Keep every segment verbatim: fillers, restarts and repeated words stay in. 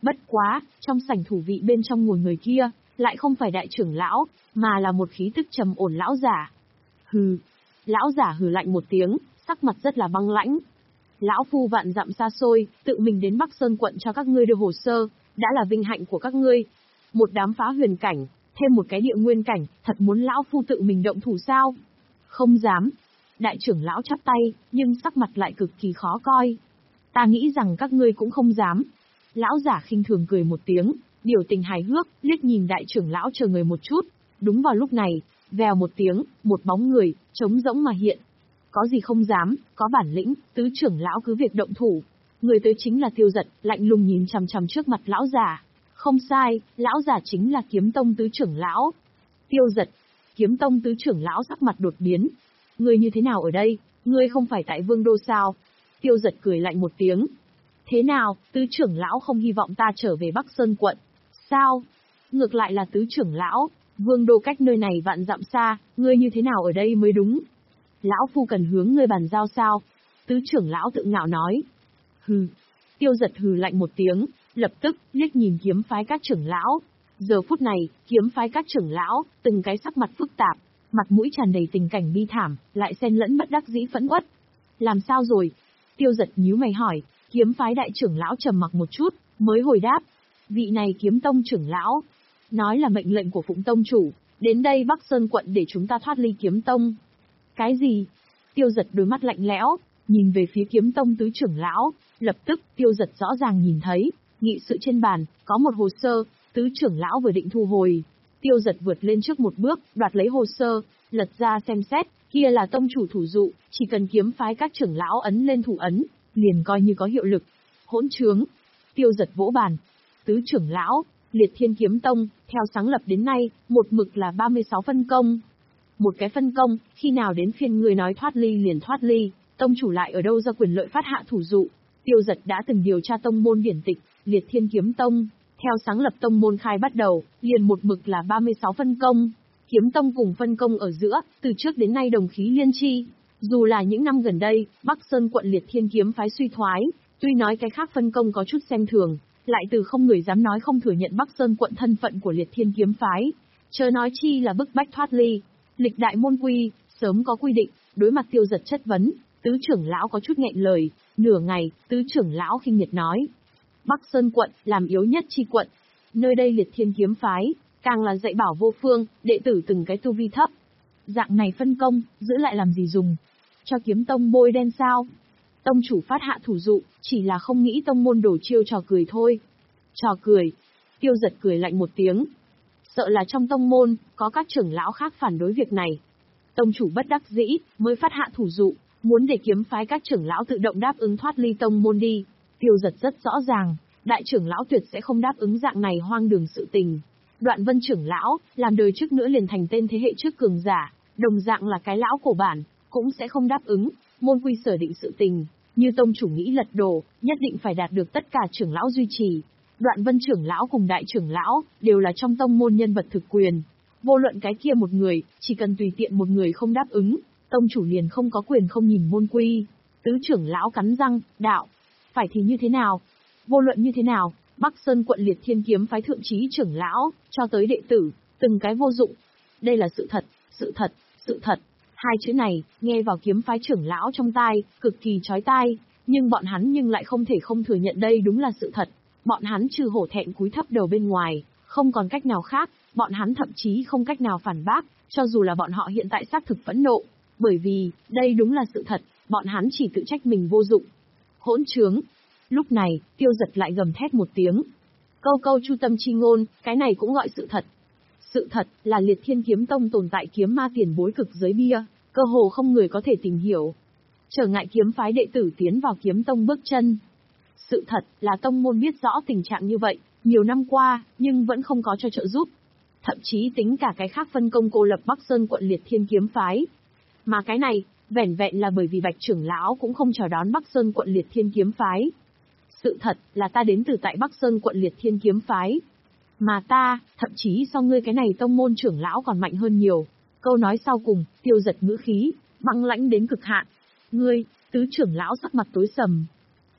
Bất quá, trong sảnh thủ vị bên trong ngồi người kia, lại không phải đại trưởng lão, mà là một khí tức trầm ổn lão giả. Hừ. Lão giả hừ lạnh một tiếng, sắc mặt rất là băng lãnh. Lão phu vạn dặm xa xôi, tự mình đến Bắc Sơn quận cho các ngươi đưa hồ sơ, đã là vinh hạnh của các ngươi. Một đám phá huyền cảnh, thêm một cái địa nguyên cảnh, thật muốn lão phu tự mình động thủ sao? Không dám. Đại trưởng lão chắp tay, nhưng sắc mặt lại cực kỳ khó coi. Ta nghĩ rằng các ngươi cũng không dám. Lão giả khinh thường cười một tiếng, biểu tình hài hước, liếc nhìn đại trưởng lão chờ người một chút. Đúng vào lúc này, vèo một tiếng, một bóng người, trống rỗng mà hiện. Có gì không dám, có bản lĩnh, tứ trưởng lão cứ việc động thủ. Người tới chính là Tiêu Dật, lạnh lùng nhìn chằm chằm trước mặt lão giả. Không sai, lão giả chính là Kiếm Tông tứ trưởng lão. Tiêu Dật, Kiếm Tông tứ trưởng lão sắc mặt đột biến. Ngươi như thế nào ở đây, ngươi không phải tại Vương Đô sao? Tiêu Dật cười lạnh một tiếng. Thế nào, tứ trưởng lão không hy vọng ta trở về Bắc Sơn quận? Sao? Ngược lại là tứ trưởng lão, Vương Đô cách nơi này vạn dặm xa, ngươi như thế nào ở đây mới đúng? Lão phu cần hướng ngươi bàn giao sao? Tứ trưởng lão tự ngạo nói. Hừ. Tiêu Dật hừ lạnh một tiếng, lập tức liếc nhìn kiếm phái các trưởng lão. Giờ phút này, kiếm phái các trưởng lão, từng cái sắc mặt phức tạp, mặt mũi tràn đầy tình cảnh bi thảm, lại xen lẫn bất đắc dĩ phẫn uất. Làm sao rồi? Tiêu Dật nhíu mày hỏi. Kiếm phái đại trưởng lão trầm mặc một chút, mới hồi đáp. Vị này Kiếm Tông trưởng lão, nói là mệnh lệnh của Phụng Tông chủ, đến đây Bắc Sơn quận để chúng ta thoát ly Kiếm Tông. Cái gì? Tiêu Dật đôi mắt lạnh lẽo, nhìn về phía Kiếm Tông tứ trưởng lão, lập tức Tiêu Dật rõ ràng nhìn thấy, nghị sự trên bàn, có một hồ sơ, tứ trưởng lão vừa định thu hồi. Tiêu Dật vượt lên trước một bước, đoạt lấy hồ sơ, lật ra xem xét, kia là tông chủ thủ dụ, chỉ cần kiếm phái các trưởng lão ấn lên thủ ấn, liền coi như có hiệu lực. Hỗn trướng! Tiêu Dật vỗ bàn. Tứ trưởng lão, Liệt Thiên Kiếm Tông, theo sáng lập đến nay, một mực là ba mươi sáu phân công. Một cái phân công, khi nào đến phiên người nói thoát ly liền thoát ly, tông chủ lại ở đâu ra quyền lợi phát hạ thủ dụ. Tiêu Dật đã từng điều tra tông môn điển tịch, Liệt Thiên Kiếm Tông, theo sáng lập tông môn khai bắt đầu, liền một mực là ba mươi sáu phân công. Kiếm Tông cùng phân công ở giữa, từ trước đến nay đồng khí liên chi. Dù là những năm gần đây, Bắc Sơn quận Liệt Thiên Kiếm phái suy thoái, tuy nói cái khác phân công có chút xem thường, lại từ không người dám nói không thừa nhận Bắc Sơn quận thân phận của Liệt Thiên Kiếm phái. Chớ nói chi là bức bách thoát ly. Lịch đại môn quy, sớm có quy định, đối mặt Tiêu Dật chất vấn, tứ trưởng lão có chút nghẹn lời, nửa ngày, tứ trưởng lão khinh miệt nói. Bắc Sơn quận, làm yếu nhất chi quận. Nơi đây Liệt Thiên Kiếm phái, càng là dạy bảo vô phương, đệ tử từng cái tu vi thấp. Dạng này phân công, giữ lại làm gì dùng? Cho Kiếm Tông bôi đen sao? Tông chủ phát hạ thủ dụ, chỉ là không nghĩ tông môn đổ chiêu trò cười thôi. Trò cười. Tiêu Dật cười lạnh một tiếng. Sợ là trong tông môn, có các trưởng lão khác phản đối việc này. Tông chủ bất đắc dĩ, mới phát hạ thủ dụ, muốn để kiếm phái các trưởng lão tự động đáp ứng thoát ly tông môn đi. Tiêu Dật rất rõ ràng, đại trưởng lão tuyệt sẽ không đáp ứng dạng này hoang đường sự tình. Đoạn Vân trưởng lão, làm đời trước nữa liền thành tên thế hệ trước cường giả, đồng dạng là cái lão cổ bản, cũng sẽ không đáp ứng, môn quy sở định sự tình, như tông chủ nghĩ lật đổ, nhất định phải đạt được tất cả trưởng lão duy trì. Đoạn Vân trưởng lão cùng đại trưởng lão, đều là trong tông môn nhân vật thực quyền. Vô luận cái kia một người, chỉ cần tùy tiện một người không đáp ứng, tông chủ liền không có quyền không nhìn môn quy. Tứ trưởng lão cắn răng, đạo. Phải thì như thế nào? Vô luận như thế nào, Bắc Sơn quận Liệt Thiên Kiếm phái thượng trí trưởng lão, cho tới đệ tử, từng cái vô dụng. Đây là sự thật, sự thật, sự thật. Hai chữ này, nghe vào kiếm phái trưởng lão trong tai, cực kỳ chói tai, nhưng bọn hắn nhưng lại không thể không thừa nhận đây đúng là sự thật. Bọn hắn trừ hổ thẹn cúi thấp đầu bên ngoài, không còn cách nào khác, bọn hắn thậm chí không cách nào phản bác, cho dù là bọn họ hiện tại xác thực phẫn nộ. Bởi vì, đây đúng là sự thật, bọn hắn chỉ tự trách mình vô dụng. Hỗn trướng! Lúc này, Tiêu Dật lại gầm thét một tiếng. Câu câu chu tâm chi ngôn, cái này cũng gọi sự thật. Sự thật là Liệt Thiên Kiếm Tông tồn tại kiếm ma tiền bối cực giới bia, cơ hồ không người có thể tìm hiểu. Trở ngại kiếm phái đệ tử tiến vào kiếm tông bước chân. Sự thật là tông môn biết rõ tình trạng như vậy, nhiều năm qua, nhưng vẫn không có cho trợ giúp. Thậm chí tính cả cái khác phân công cô lập Bắc Sơn quận Liệt Thiên Kiếm phái. Mà cái này, vẻn vẹn là bởi vì Bạch trưởng lão cũng không chào đón Bắc Sơn quận Liệt Thiên Kiếm phái. Sự thật là ta đến từ tại Bắc Sơn quận Liệt Thiên Kiếm phái. Mà ta, thậm chí so ngươi cái này tông môn trưởng lão còn mạnh hơn nhiều. Câu nói sau cùng, Tiêu Dật ngữ khí, băng lãnh đến cực hạn. Ngươi, tứ trưởng lão sắc mặt tối sầm.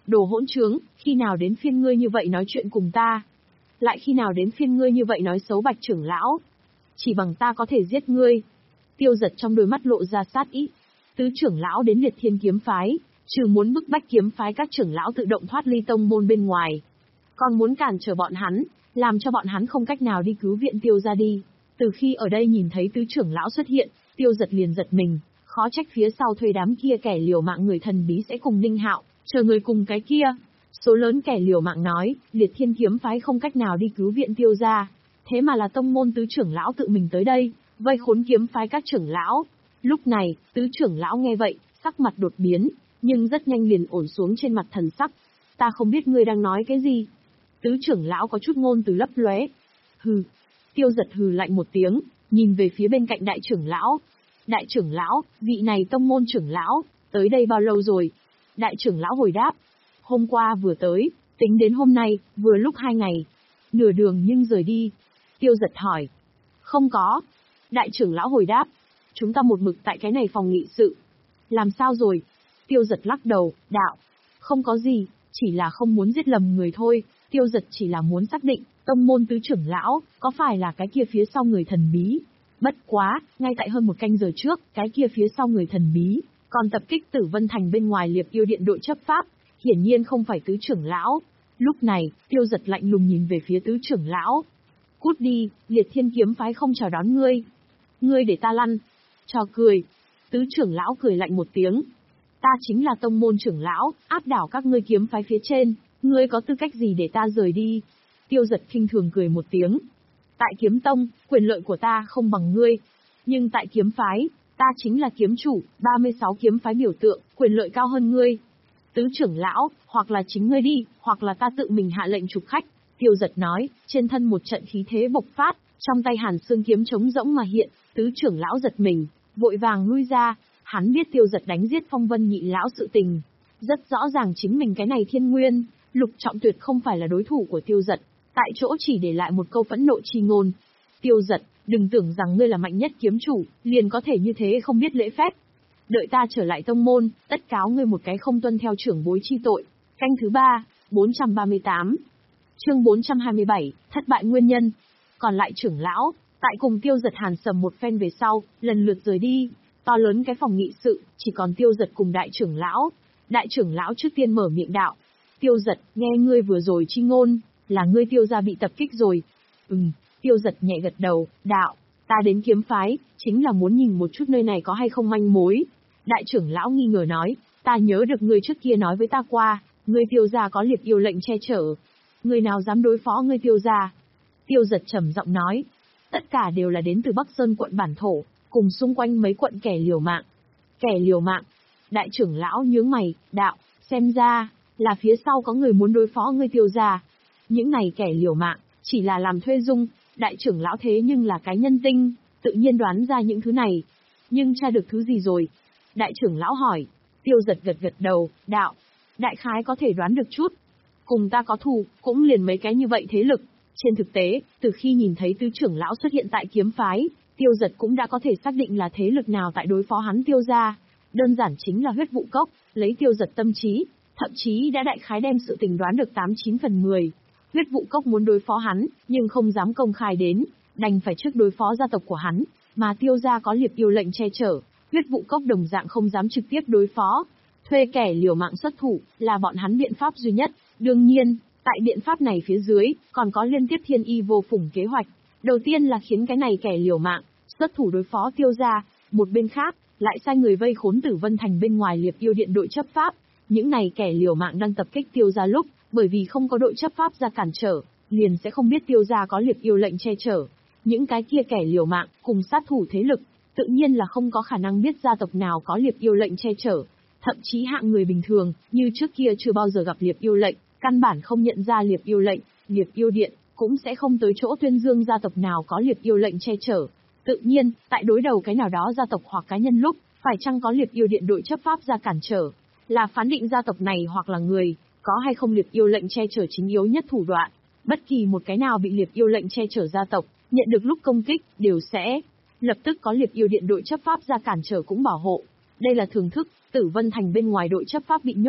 Đồ hỗn trướng, khi nào đến phiên ngươi như vậy nói chuyện cùng ta? Lại khi nào đến phiên ngươi như vậy nói xấu Bạch trưởng lão? Chỉ bằng ta có thể giết ngươi. Tiêu Giật trong đôi mắt lộ ra sát ý. Tứ trưởng lão đến Liệt Thiên kiếm phái, trừ muốn bức bách kiếm phái các trưởng lão tự động thoát ly tông môn bên ngoài, còn muốn cản trở bọn hắn, làm cho bọn hắn không cách nào đi cứu viện Tiêu gia đi. Từ khi ở đây nhìn thấy tứ trưởng lão xuất hiện, Tiêu Giật liền giật mình, khó trách phía sau thuê đám kia kẻ liều mạng người thần bí sẽ cùng Ninh Hạo, chờ người cùng cái kia. Số lớn kẻ liều mạng nói, Liệt Thiên kiếm phái không cách nào đi cứu viện Tiêu gia, thế mà là tông môn tứ trưởng lão tự mình tới đây, vây khốn kiếm phái các trưởng lão. Lúc này, tứ trưởng lão nghe vậy, sắc mặt đột biến, nhưng rất nhanh liền ổn xuống trên mặt thần sắc. Ta không biết ngươi đang nói cái gì. Tứ trưởng lão có chút ngôn từ lấp lóe. Hừ. Tiêu Giật hừ lạnh một tiếng, nhìn về phía bên cạnh đại trưởng lão. Đại trưởng lão, vị này tông môn trưởng lão, tới đây bao lâu rồi? Đại trưởng lão hồi đáp. Hôm qua vừa tới, tính đến hôm nay, vừa lúc hai ngày. Nửa đường nhưng rời đi. Tiêu Giật hỏi. Không có. Đại trưởng lão hồi đáp. Chúng ta một mực tại cái này phòng nghị sự. Làm sao rồi? Tiêu Giật lắc đầu, đạo. Không có gì, chỉ là không muốn giết lầm người thôi. Tiêu Giật chỉ là muốn xác định, tông môn tứ trưởng lão, có phải là cái kia phía sau người thần bí. Bất quá, ngay tại hơn một canh giờ trước, cái kia phía sau người thần bí, còn tập kích Tử Vân Thành bên ngoài Liệp Yêu Điện đội chấp pháp, hiển nhiên không phải tứ trưởng lão. Lúc này, Tiêu Giật lạnh lùng nhìn về phía tứ trưởng lão. Cút đi, Liệt Thiên kiếm phái không chào đón ngươi. Ngươi để ta lăn. Cho cười. Tứ trưởng lão cười lạnh một tiếng. Ta chính là tông môn trưởng lão, áp đảo các ngươi kiếm phái phía trên, ngươi có tư cách gì để ta rời đi? Tiêu Giật khinh thường cười một tiếng. Tại kiếm tông, quyền lợi của ta không bằng ngươi. Nhưng tại kiếm phái, ta chính là kiếm chủ, ba mươi sáu kiếm phái biểu tượng, quyền lợi cao hơn ngươi. Tứ trưởng lão, hoặc là chính ngươi đi, hoặc là ta tự mình hạ lệnh trục khách. Tiêu Giật nói, trên thân một trận khí thế bộc phát, trong tay Hàn Xương kiếm trống rỗng mà hiện, tứ trưởng lão giật mình, vội vàng lui ra. Hắn biết Tiêu Giật đánh giết Phong Vân nhị lão sự tình, rất rõ ràng chính mình cái này Thiên Nguyên, Lục Trọng tuyệt không phải là đối thủ của Tiêu Giật, tại chỗ chỉ để lại một câu phẫn nộ chi ngôn. Tiêu Giật, đừng tưởng rằng ngươi là mạnh nhất kiếm chủ, liền có thể như thế không biết lễ phép. Đợi ta trở lại tông môn, tất cáo ngươi một cái không tuân theo trưởng bối chi tội. Canh thứ ba, bốn trăm ba mươi tám. Chương bốn trăm hai mươi bảy, thất bại nguyên nhân. Còn lại trưởng lão, tại cùng Tiêu Giật hàn sầm một phen về sau, lần lượt rời đi. To lớn cái phòng nghị sự, chỉ còn Tiêu Giật cùng đại trưởng lão. Đại trưởng lão trước tiên mở miệng đạo. Tiêu Giật, nghe ngươi vừa rồi chi ngôn, là ngươi Tiêu gia bị tập kích rồi. Ừm, Tiêu Giật nhẹ gật đầu, đạo, ta đến kiếm phái, chính là muốn nhìn một chút nơi này có hay không manh mối. Đại trưởng lão nghi ngờ nói, ta nhớ được ngươi trước kia nói với ta qua, ngươi Tiêu gia có liệt yêu lệnh che chở. Người nào dám đối phó ngươi Tiêu gia? Tiêu Giật trầm giọng nói, tất cả đều là đến từ Bắc Sơn quận bản thổ, cùng xung quanh mấy quận kẻ liều mạng. Kẻ liều mạng. Đại trưởng lão nhướng mày, đạo, xem ra, là phía sau có người muốn đối phó ngươi Tiêu gia. Những này kẻ liều mạng, chỉ là làm thuê dung, đại trưởng lão thế nhưng là cái nhân tinh, tự nhiên đoán ra những thứ này. Nhưng tra được thứ gì rồi? Đại trưởng lão hỏi. Tiêu Giật gật gật đầu, đạo, đại khái có thể đoán được chút. Cùng ta có thù, cũng liền mấy cái như vậy thế lực. Trên thực tế, từ khi nhìn thấy tứ trưởng lão xuất hiện tại kiếm phái, Tiêu Giật cũng đã có thể xác định là thế lực nào tại đối phó hắn Tiêu gia. Đơn giản chính là huyết vụ cốc, lấy Tiêu Giật tâm trí, thậm chí đã đại khái đem sự tình đoán được tám chín phần mười. Huyết vụ cốc muốn đối phó hắn, nhưng không dám công khai đến, đành phải trước đối phó gia tộc của hắn, mà Tiêu gia có liệp yêu lệnh che chở, huyết vụ cốc đồng dạng không dám trực tiếp đối phó. Thuê kẻ liều mạng xuất thủ, là bọn hắn biện pháp duy nhất. Đương nhiên, tại biện pháp này phía dưới, còn có liên tiếp thiên y vô phùng kế hoạch. Đầu tiên là khiến cái này kẻ liều mạng, xuất thủ đối phó Tiêu gia, một bên khác, lại sai người vây khốn Tử Vân Thành bên ngoài liệp yêu điện đội chấp pháp. Những này kẻ liều mạng đang tập kích Tiêu gia lúc, bởi vì không có đội chấp pháp ra cản trở, liền sẽ không biết Tiêu gia có liệp yêu lệnh che chở. Những cái kia kẻ liều mạng, cùng sát thủ thế lực, tự nhiên là không có khả năng biết gia tộc nào có liệp yêu lệnh che chở. Thậm chí hạng người bình thường, như trước kia chưa bao giờ gặp liệp yêu lệnh, căn bản không nhận ra liệp yêu lệnh, liệp yêu điện, cũng sẽ không tới chỗ tuyên dương gia tộc nào có liệp yêu lệnh che chở. Tự nhiên, tại đối đầu cái nào đó gia tộc hoặc cá nhân lúc, phải chăng có liệp yêu điện đội chấp pháp ra cản trở, là phán định gia tộc này hoặc là người, có hay không liệp yêu lệnh che chở chính yếu nhất thủ đoạn. Bất kỳ một cái nào bị liệp yêu lệnh che chở gia tộc, nhận được lúc công kích, đều sẽ lập tức có liệp yêu điện đội chấp pháp ra cản trở cũng bảo hộ. Đây là thường thức, Tử Vân Thành bên ngoài đội chấp pháp bị nhốt,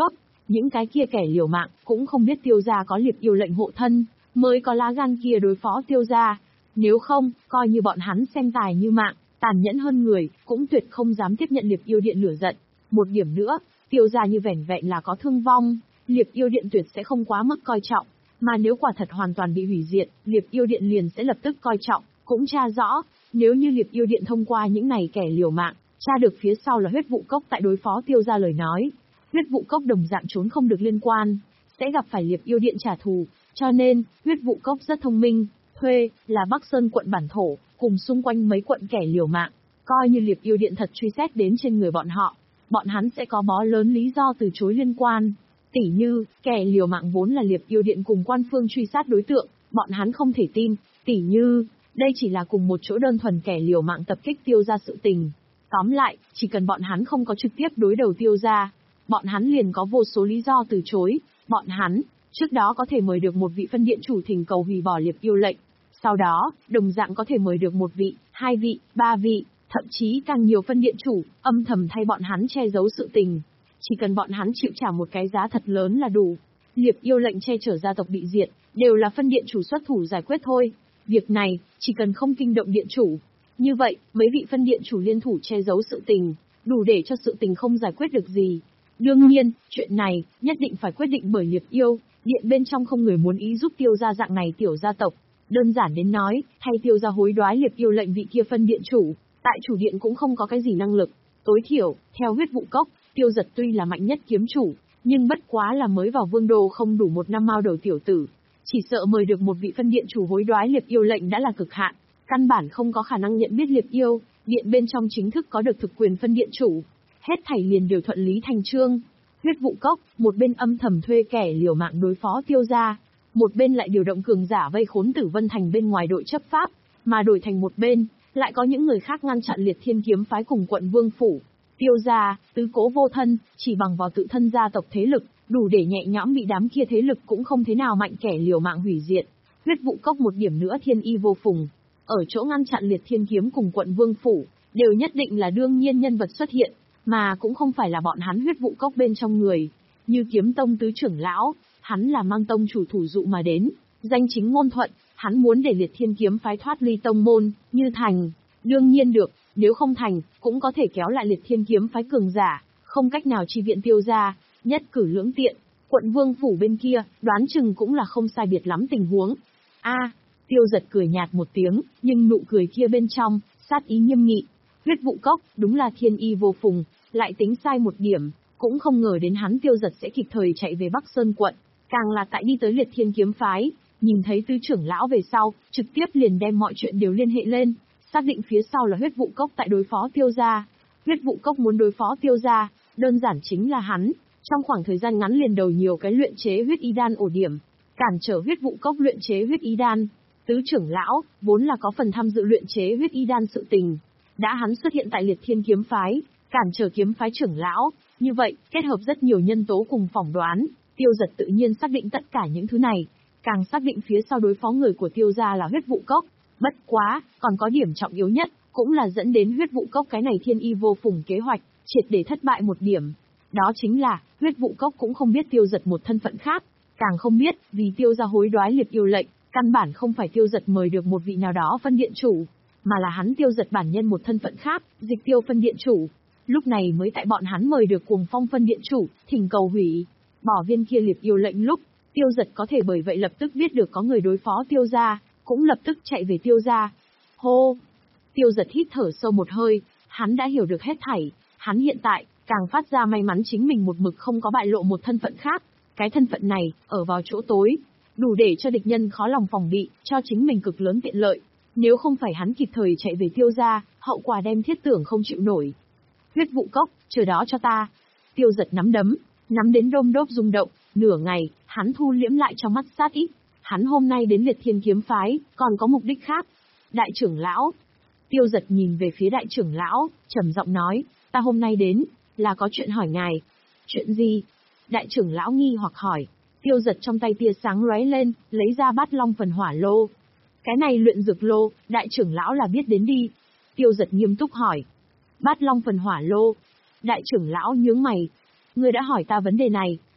Những cái kia kẻ liều mạng, cũng không biết Tiêu gia có Liệp Yêu lệnh hộ thân, mới có lá gan kia đối phó Tiêu gia. Nếu không, coi như bọn hắn xem tài như mạng, tàn nhẫn hơn người, cũng tuyệt không dám tiếp nhận Liệp Yêu Điện lửa giận. Một điểm nữa, Tiêu gia như vẻn vẹn là có thương vong, Liệp Yêu Điện tuyệt sẽ không quá mức coi trọng, mà nếu quả thật hoàn toàn bị hủy diệt, Liệp Yêu Điện liền sẽ lập tức coi trọng, cũng tra rõ, nếu như Liệp Yêu Điện thông qua những này kẻ liều mạng, tra được phía sau là huyết vụ cốc tại đối phó Tiêu gia lời nói, huyết vụ cốc đồng dạng trốn không được liên quan, sẽ gặp phải Liệp Yêu Điện trả thù, cho nên, huyết vụ cốc rất thông minh, thuê, là Bắc Sơn quận bản thổ, cùng xung quanh mấy quận kẻ liều mạng, coi như Liệp Yêu Điện thật truy xét đến trên người bọn họ, bọn hắn sẽ có bó lớn lý do từ chối liên quan. Tỉ như, kẻ liều mạng vốn là Liệp Yêu Điện cùng quan phương truy sát đối tượng, bọn hắn không thể tin, tỉ như, đây chỉ là cùng một chỗ đơn thuần kẻ liều mạng tập kích Tiêu gia sự tình. Tóm lại, chỉ cần bọn hắn không có trực tiếp đối đầu Tiêu gia, bọn hắn liền có vô số lý do từ chối, bọn hắn, trước đó có thể mời được một vị phân điện chủ thỉnh cầu hủy bỏ Liệp Yêu lệnh, sau đó, đồng dạng có thể mời được một vị, hai vị, ba vị, thậm chí càng nhiều phân điện chủ, âm thầm thay bọn hắn che giấu sự tình. Chỉ cần bọn hắn chịu trả một cái giá thật lớn là đủ. Liệp Yêu lệnh che chở gia tộc bị diệt, đều là phân điện chủ xuất thủ giải quyết thôi. Việc này, chỉ cần không kinh động điện chủ. Như vậy, mấy vị phân điện chủ liên thủ che giấu sự tình, đủ để cho sự tình không giải quyết được gì. Đương nhiên, chuyện này, nhất định phải quyết định bởi Liệp Yêu, điện bên trong không người muốn ý giúp Tiêu gia dạng này tiểu gia tộc. Đơn giản đến nói, thay Tiêu gia hối đoái Liệp Yêu lệnh vị kia phân điện chủ, tại chủ điện cũng không có cái gì năng lực. Tối thiểu, theo huyết vụ cốc, Tiêu Giật tuy là mạnh nhất kiếm chủ, nhưng bất quá là mới vào vương đô không đủ một năm mao đầu tiểu tử. Chỉ sợ mời được một vị phân điện chủ hối đoái Liệp Yêu lệnh đã là cực hạn, căn bản không có khả năng nhận biết Liệp Yêu, điện bên trong chính thức có được thực quyền phân điện chủ. Hết thảy liền đều thuận lý thành chương. Huyết vụ cốc, một bên âm thầm thuê kẻ liều mạng đối phó Tiêu gia, một bên lại điều động cường giả vây khốn Tử Vân Thành bên ngoài đội chấp pháp, mà đổi thành một bên, lại có những người khác ngăn chặn Liệt Thiên kiếm phái cùng quận Vương phủ. Tiêu gia, tứ cố vô thân, chỉ bằng vào tự thân gia tộc thế lực, đủ để nhẹ nhõm bị đám kia thế lực cũng không thế nào mạnh kẻ liều mạng hủy diệt. Huyết vụ cốc một điểm nữa thiên y vô phùng. Ở chỗ ngăn chặn Liệt Thiên kiếm cùng quận Vương phủ, đều nhất định là đương nhiên nhân vật xuất hiện, mà cũng không phải là bọn hắn huyết vụ cốc bên trong người. Như Kiếm Tông tứ trưởng lão, hắn là mang tông chủ thủ dụ mà đến, danh chính ngôn thuận, hắn muốn để Liệt Thiên kiếm phái thoát ly tông môn, như thành, đương nhiên được, nếu không thành, cũng có thể kéo lại Liệt Thiên kiếm phái cường giả, không cách nào chi viện Tiêu gia, nhất cử lưỡng tiện. Quận Vương phủ bên kia, đoán chừng cũng là không sai biệt lắm tình huống. A, Tiêu Giật cười nhạt một tiếng, nhưng nụ cười kia bên trong, sát ý nghiêm nghị. Huyết vụ cốc, đúng là thiên y vô phùng, lại tính sai một điểm, cũng không ngờ đến hắn Tiêu Giật sẽ kịp thời chạy về Bắc Sơn quận, càng là tại đi tới Liệt Thiên kiếm phái, nhìn thấy tứ trưởng lão về sau, trực tiếp liền đem mọi chuyện đều liên hệ lên, xác định phía sau là huyết vụ cốc tại đối phó Tiêu gia. Huyết vụ cốc muốn đối phó Tiêu gia, đơn giản chính là hắn, trong khoảng thời gian ngắn liền đầu nhiều cái luyện chế huyết y đan ổ điểm, cản trở huyết vụ cốc luyện chế huyết y đan. Tứ trưởng lão, vốn là có phần tham dự luyện chế huyết y đan sự tình, đã hắn xuất hiện tại Liệt Thiên kiếm phái, cản trở kiếm phái trưởng lão, như vậy, kết hợp rất nhiều nhân tố cùng phỏng đoán, Tiêu Giật tự nhiên xác định tất cả những thứ này, càng xác định phía sau đối phó người của Tiêu gia là huyết vụ cốc. Bất quá, còn có điểm trọng yếu nhất, cũng là dẫn đến huyết vụ cốc cái này thiên y vô phùng kế hoạch, triệt để thất bại một điểm. Đó chính là, huyết vụ cốc cũng không biết Tiêu Giật một thân phận khác, càng không biết, vì Tiêu gia hối đoái Liệp Yêu lệnh, căn bản không phải Tiêu Giật mời được một vị nào đó phân điện chủ, mà là hắn Tiêu Giật bản nhân một thân phận khác, Dịch Tiêu phân điện chủ. Lúc này mới tại bọn hắn mời được Cuồng Phong phân điện chủ, thỉnh cầu hủy bỏ viên kia Liệp Yêu lệnh lúc, Tiêu Giật có thể bởi vậy lập tức biết được có người đối phó Tiêu gia, cũng lập tức chạy về Tiêu gia. Hô! Tiêu Giật hít thở sâu một hơi, hắn đã hiểu được hết thảy, hắn hiện tại, càng phát ra may mắn chính mình một mực không có bại lộ một thân phận khác. Cái thân phận này, ở vào chỗ tối, đủ để cho địch nhân khó lòng phòng bị, cho chính mình cực lớn tiện lợi. Nếu không phải hắn kịp thời chạy về Tiêu gia, hậu quả đem thiết tưởng không chịu nổi. Huyết vụ cốc, chờ đó cho ta. Tiêu Giật nắm đấm, nắm đến đôm đốp rung động, nửa ngày, hắn thu liễm lại trong mắt sát ý. Hắn hôm nay đến Liệt Thiên kiếm phái, còn có mục đích khác. Đại trưởng lão. Tiêu Giật nhìn về phía đại trưởng lão, trầm giọng nói, ta hôm nay đến, là có chuyện hỏi ngài. Chuyện gì? Đại trưởng lão nghi hoặc hỏi. Tiêu Giật trong tay tia sáng lóe lên, lấy ra bát long phần hỏa lô. Cái này luyện dược lô, đại trưởng lão là biết đến đi. Tiêu Giật nghiêm túc hỏi. Bát long phần hỏa lô. Đại trưởng lão nhướng mày. Ngươi đã hỏi ta vấn đề này,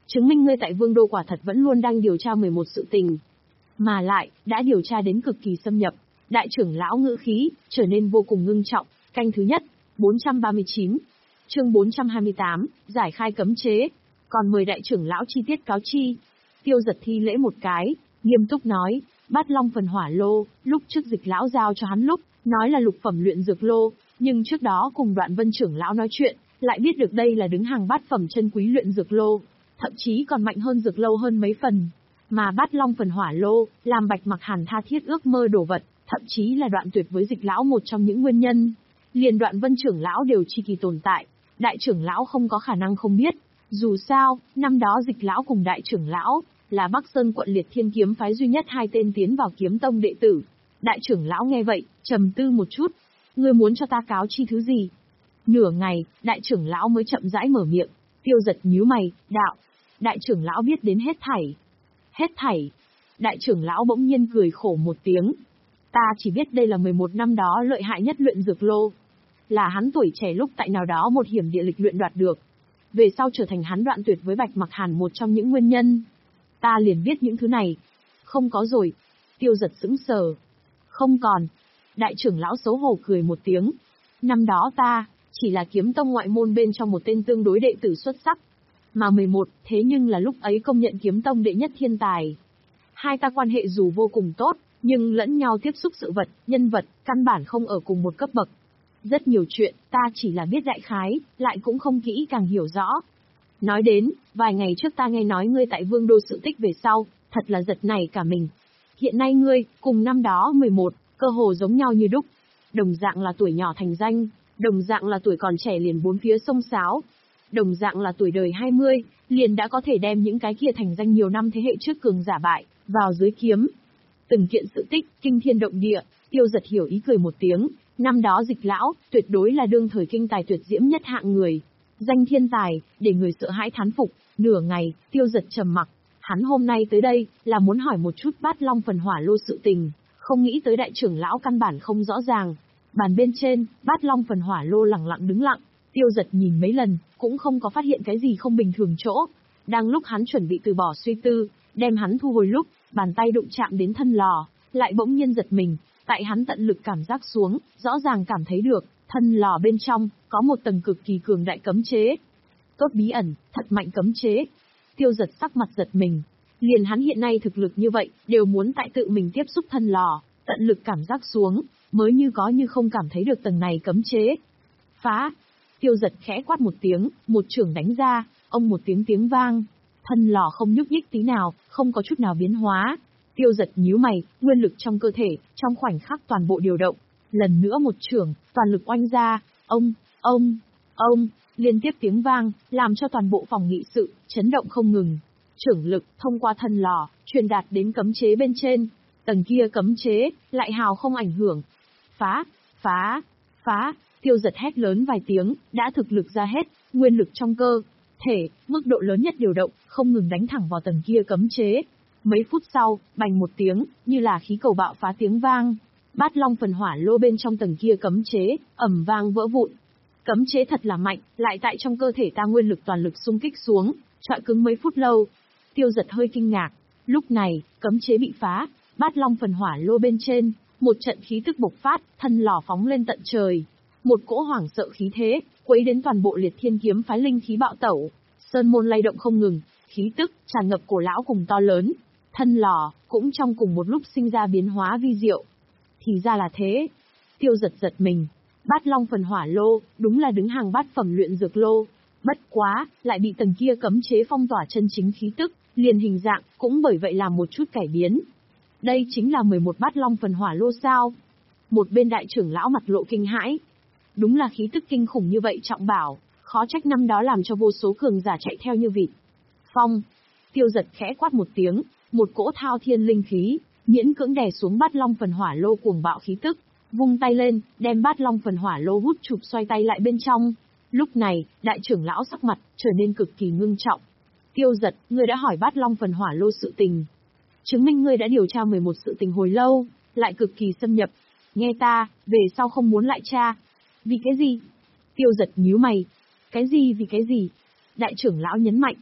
Chứng minh ngươi tại Vương Đô quả thật vẫn luôn đang điều tra mười một sự tình. Mà lại, đã điều tra đến cực kỳ xâm nhập. Đại trưởng lão ngữ khí, trở nên vô cùng ngưng trọng. Canh thứ nhất, bốn trăm ba mươi chín. Chương bốn trăm hai mươi tám, giải khai cấm chế. Còn mời đại trưởng lão chi tiết cáo chi. Tiêu Giật thi lễ một cái, nghiêm túc nói, Bát Long phần hỏa lô, lúc trước Dịch lão giao cho hắn lúc, nói là lục phẩm luyện dược lô, nhưng trước đó cùng Đoạn Vân trưởng lão nói chuyện, lại biết được đây là đứng hàng bát phẩm chân quý luyện dược lô, thậm chí còn mạnh hơn dược lâu hơn mấy phần. Mà Bát Long phần hỏa lô, làm Bạch Mặc Hàn tha thiết ước mơ đồ vật, thậm chí là đoạn tuyệt với Dịch lão một trong những nguyên nhân. Liền Đoạn Vân trưởng lão đều chi kỳ tồn tại, đại trưởng lão không có khả năng không biết. Dù sao, năm đó Dịch lão cùng đại trưởng lão, là Bắc Sơn quận Liệt Thiên kiếm phái duy nhất hai tên tiến vào kiếm tông đệ tử. Đại trưởng lão nghe vậy, trầm tư một chút. Ngươi muốn cho ta cáo chi thứ gì? Nửa ngày, đại trưởng lão mới chậm rãi mở miệng. Tiêu Giật nhíu mày, đạo. Đại trưởng lão biết đến hết thảy. Hết thảy. Đại trưởng lão bỗng nhiên cười khổ một tiếng. Ta chỉ biết đây là mười một năm đó lợi hại nhất luyện dược lô. Là hắn tuổi trẻ lúc tại nào đó một hiểm địa lịch luyện đoạt được. Về sau trở thành hắn đoạn tuyệt với Bạch Mặc Hàn một trong những nguyên nhân. Ta liền biết những thứ này. Không có rồi. Tiêu Giật sững sờ. Không còn. Đại trưởng lão xấu hổ cười một tiếng. Năm đó ta, chỉ là kiếm tông ngoại môn bên trong một tên tương đối đệ tử xuất sắc. Mà mười một, thế nhưng là lúc ấy công nhận kiếm tông đệ nhất thiên tài. Hai ta quan hệ dù vô cùng tốt, nhưng lẫn nhau tiếp xúc sự vật, nhân vật, căn bản không ở cùng một cấp bậc. Rất nhiều chuyện, ta chỉ là biết đại khái, lại cũng không kỹ càng hiểu rõ. Nói đến, vài ngày trước ta nghe nói ngươi tại Vương Đô sự tích về sau, thật là giật nảy cả mình. Hiện nay ngươi, cùng năm đó mười một, cơ hồ giống nhau như đúc. Đồng dạng là tuổi nhỏ thành danh, đồng dạng là tuổi còn trẻ liền bốn phía sông sáo. Đồng dạng là tuổi đời hai mươi, liền đã có thể đem những cái kia thành danh nhiều năm thế hệ trước cường giả bại, vào dưới kiếm. Từng kiện sự tích, kinh thiên động địa, Tiêu Giật hiểu ý cười một tiếng, năm đó Dịch lão, tuyệt đối là đương thời kinh tài tuyệt diễm nhất hạng người. Danh thiên tài, để người sợ hãi thán phục, nửa ngày, Tiêu Giật trầm mặc. Hắn hôm nay tới đây, là muốn hỏi một chút Bát Long phần hỏa lô sự tình, không nghĩ tới đại trưởng lão căn bản không rõ ràng. Bàn bên trên, Bát Long phần hỏa lô lặng lặng đứng lặng, Tiêu Giật nhìn mấy lần, cũng không có phát hiện cái gì không bình thường chỗ. Đang lúc hắn chuẩn bị từ bỏ suy tư, đem hắn thu hồi lúc, bàn tay đụng chạm đến thân lò, lại bỗng nhiên giật mình, tại hắn tận lực cảm giác xuống, rõ ràng cảm thấy được, thân lò bên trong, có một tầng cực kỳ cường đại cấm chế. Tốt bí ẩn, thật mạnh cấm chế. Tiêu Giật sắc mặt giật mình. Liền hắn hiện nay thực lực như vậy, đều muốn tại tự mình tiếp xúc thân lò, tận lực cảm giác xuống, mới như có như không cảm thấy được tầng này cấm chế. Phá! Tiêu Giật khẽ quát một tiếng, một chưởng đánh ra, ông một tiếng tiếng vang. Thân lò không nhúc nhích tí nào, không có chút nào biến hóa. Tiêu Giật nhíu mày, nguyên lực trong cơ thể, trong khoảnh khắc toàn bộ điều động. Lần nữa một chưởng, toàn lực oanh ra, ông, ông, ông, liên tiếp tiếng vang, làm cho toàn bộ phòng nghị sự, chấn động không ngừng. Chưởng lực, thông qua thân lò, truyền đạt đến cấm chế bên trên. Tầng kia cấm chế, lại hào không ảnh hưởng. Phá, phá, phá, Tiêu Giật hét lớn vài tiếng, đã thực lực ra hết, nguyên lực trong cơ thể, mức độ lớn nhất điều động, không ngừng đánh thẳng vào tầng kia cấm chế. Mấy phút sau, bành một tiếng, như là khí cầu bạo phá tiếng vang. Bát Long phần hỏa lô bên trong tầng kia cấm chế, ầm vang vỡ vụn. Cấm chế thật là mạnh, lại tại trong cơ thể ta nguyên lực toàn lực xung kích xuống, trọi cứng mấy phút lâu. Tiêu Giật hơi kinh ngạc. Lúc này, cấm chế bị phá, Bát Long phần hỏa lô bên trên, một trận khí tức bộc phát, thân lò phóng lên tận trời. Một cỗ hoảng sợ khí thế, quấy đến toàn bộ Liệt Thiên kiếm phái linh khí bạo tẩu. Sơn môn lay động không ngừng, khí tức tràn ngập cổ lão cùng to lớn. Thân lò cũng trong cùng một lúc sinh ra biến hóa vi diệu. Thì ra là thế. Tiêu Giật giật mình. Bát Long phần hỏa lô, đúng là đứng hàng bát phẩm luyện dược lô. Bất quá, lại bị tầng kia cấm chế phong tỏa chân chính khí tức, liền hình dạng, cũng bởi vậy làm một chút cải biến. Đây chính là mười một bát Long phần hỏa lô sao? Một bên đại trưởng lão mặt lộ kinh hãi. Đúng là khí tức kinh khủng như vậy trọng bảo, khó trách năm đó làm cho vô số cường giả chạy theo như vịt. Phong! Tiêu Giật khẽ quát một tiếng, một cỗ thao thiên linh khí, miễn cưỡng đè xuống Bát Long phần hỏa lô cuồng bạo khí tức, vung tay lên, đem Bát Long phần hỏa lô hút chụp xoay tay lại bên trong. Lúc này, đại trưởng lão sắc mặt trở nên cực kỳ ngưng trọng. Tiêu Giật, ngươi đã hỏi Bát Long phần hỏa lô sự tình, chứng minh ngươi đã điều tra mười một sự tình hồi lâu, lại cực kỳ xâm nhập. Nghe ta, về sau không muốn lại tra. Vì cái gì? Tiêu Giật nhíu mày. Cái gì vì cái gì? Đại trưởng lão nhấn mạnh.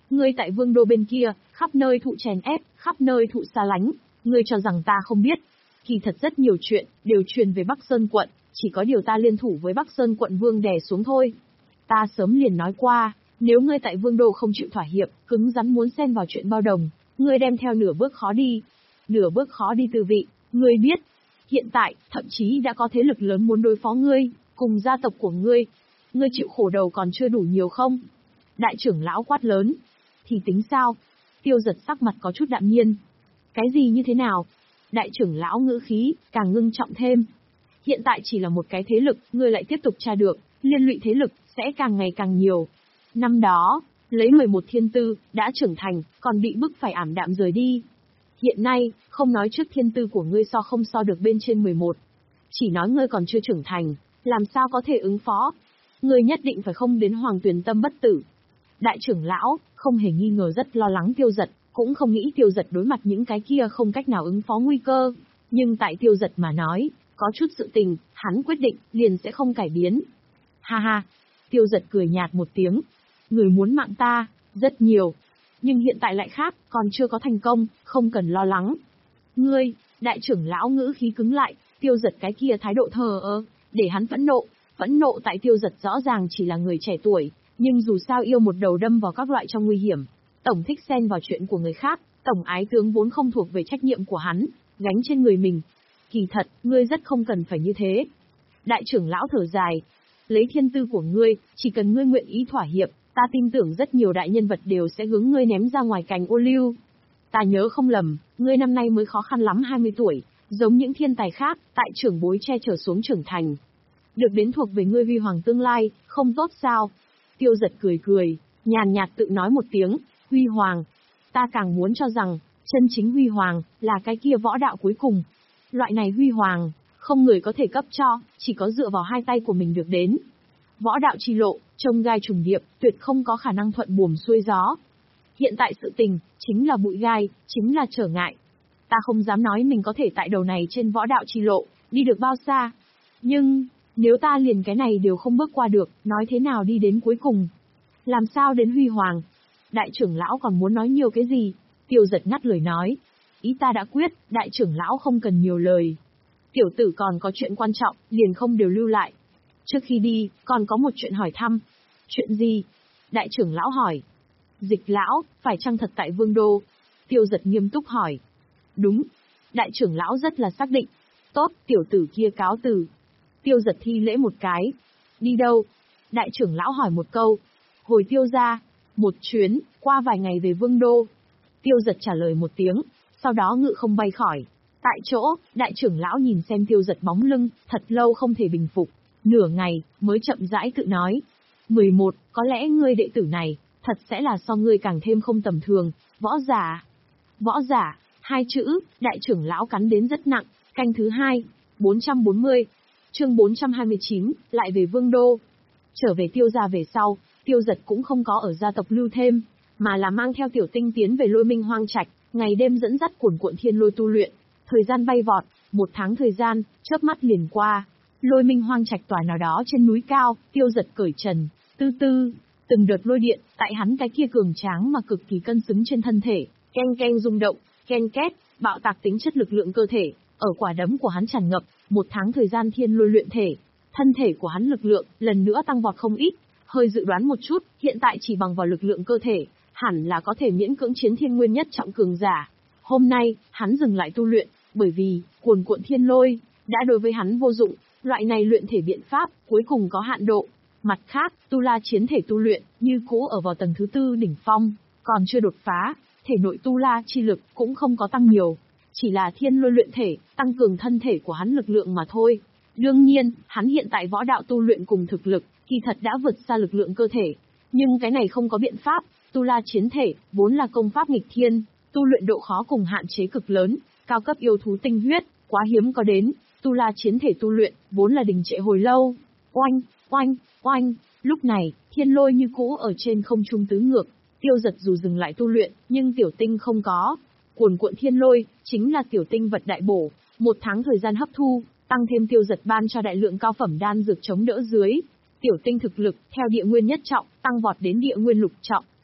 Ngươi tại vương đô bên kia, khắp nơi thụ chèn ép, khắp nơi thụ xa lánh, ngươi cho rằng ta không biết. Kỳ thật rất nhiều chuyện, đều truyền về Bắc Sơn quận, chỉ có điều ta liên thủ với Bắc Sơn quận vương đè xuống thôi. Ta sớm liền nói qua, nếu ngươi tại vương đô không chịu thỏa hiệp, cứng rắn muốn xen vào chuyện bao đồng, ngươi đem theo nửa bước khó đi. Nửa bước khó đi tư vị, ngươi biết. Hiện tại, thậm chí đã có thế lực lớn muốn đối phó ngươi, cùng gia tộc của ngươi. Ngươi chịu khổ đầu còn chưa đủ nhiều không? Đại trưởng lão quát lớn. Thì tính sao? Tiêu Giật sắc mặt có chút đạm nhiên. Cái gì như thế nào? Đại trưởng lão ngữ khí, càng ngưng trọng thêm. Hiện tại chỉ là một cái thế lực, ngươi lại tiếp tục tra được, liên lụy thế lực, sẽ càng ngày càng nhiều. Năm đó, lấy mười một thiên tư, đã trưởng thành, còn bị bức phải ảm đạm rời đi. Hiện nay, không nói trước thiên tư của ngươi so không so được bên trên mười một. Chỉ nói ngươi còn chưa trưởng thành, làm sao có thể ứng phó. Ngươi nhất định phải không đến Hoàng Tuyền Tâm bất tử. Đại trưởng lão, không hề nghi ngờ rất lo lắng Tiêu Giật, cũng không nghĩ Tiêu Giật đối mặt những cái kia không cách nào ứng phó nguy cơ. Nhưng tại Tiêu Giật mà nói, có chút sự tình, hắn quyết định, liền sẽ không cải biến. Ha ha, Tiêu Giật cười nhạt một tiếng. Người muốn mạng ta, rất nhiều. Nhưng hiện tại lại khác, còn chưa có thành công, không cần lo lắng. Ngươi, đại trưởng lão ngữ khí cứng lại, Tiêu Giật cái kia thái độ thờ ơ, để hắn phẫn nộ. Phẫn nộ tại Tiêu Giật rõ ràng chỉ là người trẻ tuổi, nhưng dù sao yêu một đầu đâm vào các loại trong nguy hiểm. Tổng thích xen vào chuyện của người khác, tổng ái tướng vốn không thuộc về trách nhiệm của hắn, gánh trên người mình. Kỳ thật, ngươi rất không cần phải như thế. Đại trưởng lão thở dài. Lấy thiên tư của ngươi, chỉ cần ngươi nguyện ý thỏa hiệp, ta tin tưởng rất nhiều đại nhân vật đều sẽ hướng ngươi ném ra ngoài cành ô liu. Ta nhớ không lầm, ngươi năm nay mới khó khăn lắm hai mươi tuổi, giống những thiên tài khác, tại trưởng bối che chở xuống trưởng thành. Được đến thuộc về ngươi huy hoàng tương lai, không tốt sao? Tiêu Giật cười cười, nhàn nhạt tự nói một tiếng, huy hoàng. Ta càng muốn cho rằng, chân chính huy hoàng, là cái kia võ đạo cuối cùng. Loại này huy hoàng, không người có thể cấp cho, chỉ có dựa vào hai tay của mình được đến. Võ đạo chi lộ, trông gai trùng điệp, tuyệt không có khả năng thuận buồm xuôi gió. Hiện tại sự tình, chính là bụi gai, chính là trở ngại. Ta không dám nói mình có thể tại đầu này trên võ đạo chi lộ, đi được bao xa. Nhưng, nếu ta liền cái này đều không bước qua được, nói thế nào đi đến cuối cùng? Làm sao đến huy hoàng? Đại trưởng lão còn muốn nói nhiều cái gì? Tiêu Giật ngắt lời nói. Ý ta đã quyết, đại trưởng lão không cần nhiều lời. Tiểu tử còn có chuyện quan trọng, liền không đều lưu lại. Trước khi đi, còn có một chuyện hỏi thăm. Chuyện gì? Đại trưởng lão hỏi. Dịch lão, phải chăng thật tại Vương Đô? Tiêu Giật nghiêm túc hỏi. Đúng. Đại trưởng lão rất là xác định. Tốt, tiểu tử kia cáo từ. Tiêu Giật thi lễ một cái. Đi đâu? Đại trưởng lão hỏi một câu. Hồi Tiêu gia. Một chuyến, qua vài ngày về Vương Đô. Tiêu Giật trả lời một tiếng, sau đó ngự không bay khỏi. Tại chỗ, đại trưởng lão nhìn xem Tiêu Giật bóng lưng, thật lâu không thể bình phục. Nửa ngày, mới chậm rãi tự nói. mười một, có lẽ ngươi đệ tử này, thật sẽ là so ngươi càng thêm không tầm thường, võ giả. Võ giả, hai chữ, đại trưởng lão cắn đến rất nặng, canh thứ hai, bốn trăm bốn mươi. Chương bốn trăm hai mươi chín, lại về Vương Đô. Trở về Tiêu gia về sau, Tiêu Giật cũng không có ở gia tộc lưu thêm, mà là mang theo Tiểu Tinh tiến về Lôi Minh Hoang Trạch, ngày đêm dẫn dắt cuồn cuộn thiên lôi tu luyện. Thời gian bay vọt, một tháng thời gian, chớp mắt liền qua. Lôi Minh Hoang Trạch tòa nào đó trên núi cao, Tiêu Giật cởi trần, tư tư, từng đợt lôi điện, tại hắn cái kia cường tráng mà cực kỳ cân xứng trên thân thể, keng keng rung động, ken két, bạo tạc tính chất lực lượng cơ thể, ở quả đấm của hắn tràn ngập, một tháng thời gian thiên lôi luyện thể, thân thể của hắn lực lượng lần nữa tăng vọt không ít, hơi dự đoán một chút, hiện tại chỉ bằng vào lực lượng cơ thể, hẳn là có thể miễn cưỡng chiến thiên nguyên nhất trọng cường giả. Hôm nay, hắn dừng lại tu luyện, bởi vì cuồn cuộn thiên lôi đã đối với hắn vô dụng, loại này luyện thể biện pháp cuối cùng có hạn độ. Mặt khác, tu la chiến thể tu luyện như cũ ở vào tầng thứ tư đỉnh phong, còn chưa đột phá, thể nội tu la chi lực cũng không có tăng nhiều, chỉ là thiên lôi luyện thể, tăng cường thân thể của hắn lực lượng mà thôi. Đương nhiên, hắn hiện tại võ đạo tu luyện cùng thực lực, kỳ thật đã vượt xa lực lượng cơ thể, nhưng cái này không có biện pháp, tu la chiến thể vốn là công pháp nghịch thiên, tu luyện độ khó cùng hạn chế cực lớn, cao cấp yêu thú tinh huyết quá hiếm có đến, tu la chiến thể tu luyện vốn là đình trệ hồi lâu. Oanh, oanh, oanh, lúc này, thiên lôi như cũ ở trên không trung tứ ngược, Tiêu Giật dù dừng lại tu luyện, nhưng tiểu tinh không có. Cuồn cuộn thiên lôi chính là tiểu tinh vật đại bổ, một tháng thời gian hấp thu, tăng thêm Tiêu Giật ban cho đại lượng cao phẩm đan dược chống đỡ dưới, tiểu tinh thực lực theo địa nguyên nhất trọng tăng vọt đến địa nguyên lục trọng.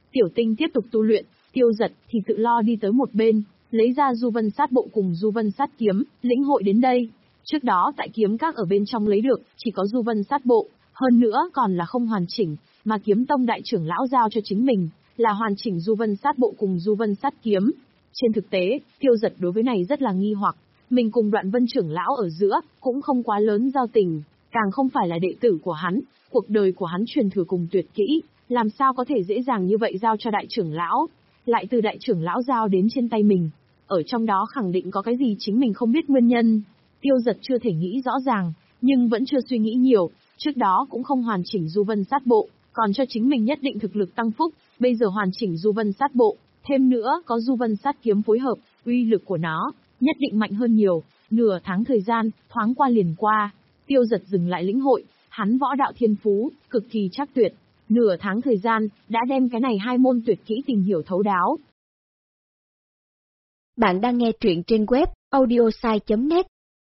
Tiểu Tinh tiếp tục tu luyện, Tiêu Dật thì tự lo đi tới một bên, lấy ra Du Vân Sát Bộ cùng Du Vân Sát Kiếm, lĩnh hội đến đây. Trước đó tại kiếm các ở bên trong lấy được, chỉ có Du Vân Sát Bộ, hơn nữa còn là không hoàn chỉnh, mà Kiếm Tông đại trưởng lão giao cho chính mình, là hoàn chỉnh Du Vân Sát Bộ cùng Du Vân Sát Kiếm. Trên thực tế, Tiêu Dật đối với này rất là nghi hoặc, mình cùng Đoạn Vân trưởng lão ở giữa, cũng không quá lớn giao tình, càng không phải là đệ tử của hắn, cuộc đời của hắn truyền thừa cùng tuyệt kỹ, làm sao có thể dễ dàng như vậy giao cho đại trưởng lão, lại từ đại trưởng lão giao đến trên tay mình. Ở trong đó khẳng định có cái gì chính mình không biết nguyên nhân. Tiêu Dật chưa thể nghĩ rõ ràng, nhưng vẫn chưa suy nghĩ nhiều, trước đó cũng không hoàn chỉnh Du Vân Sát Bộ, còn cho chính mình nhất định thực lực tăng phúc, bây giờ hoàn chỉnh Du Vân Sát Bộ, thêm nữa có Du Vân Sát Kiếm phối hợp, uy lực của nó nhất định mạnh hơn nhiều. Nửa tháng thời gian, thoáng qua liền qua, Tiêu Dật dừng lại lĩnh hội, hắn võ đạo thiên phú, cực kỳ chắc tuyệt. Nửa tháng thời gian, đã đem cái này hai môn tuyệt kỹ tìm hiểu thấu đáo. Bạn đang nghe truyện trên web audiosai chấm net.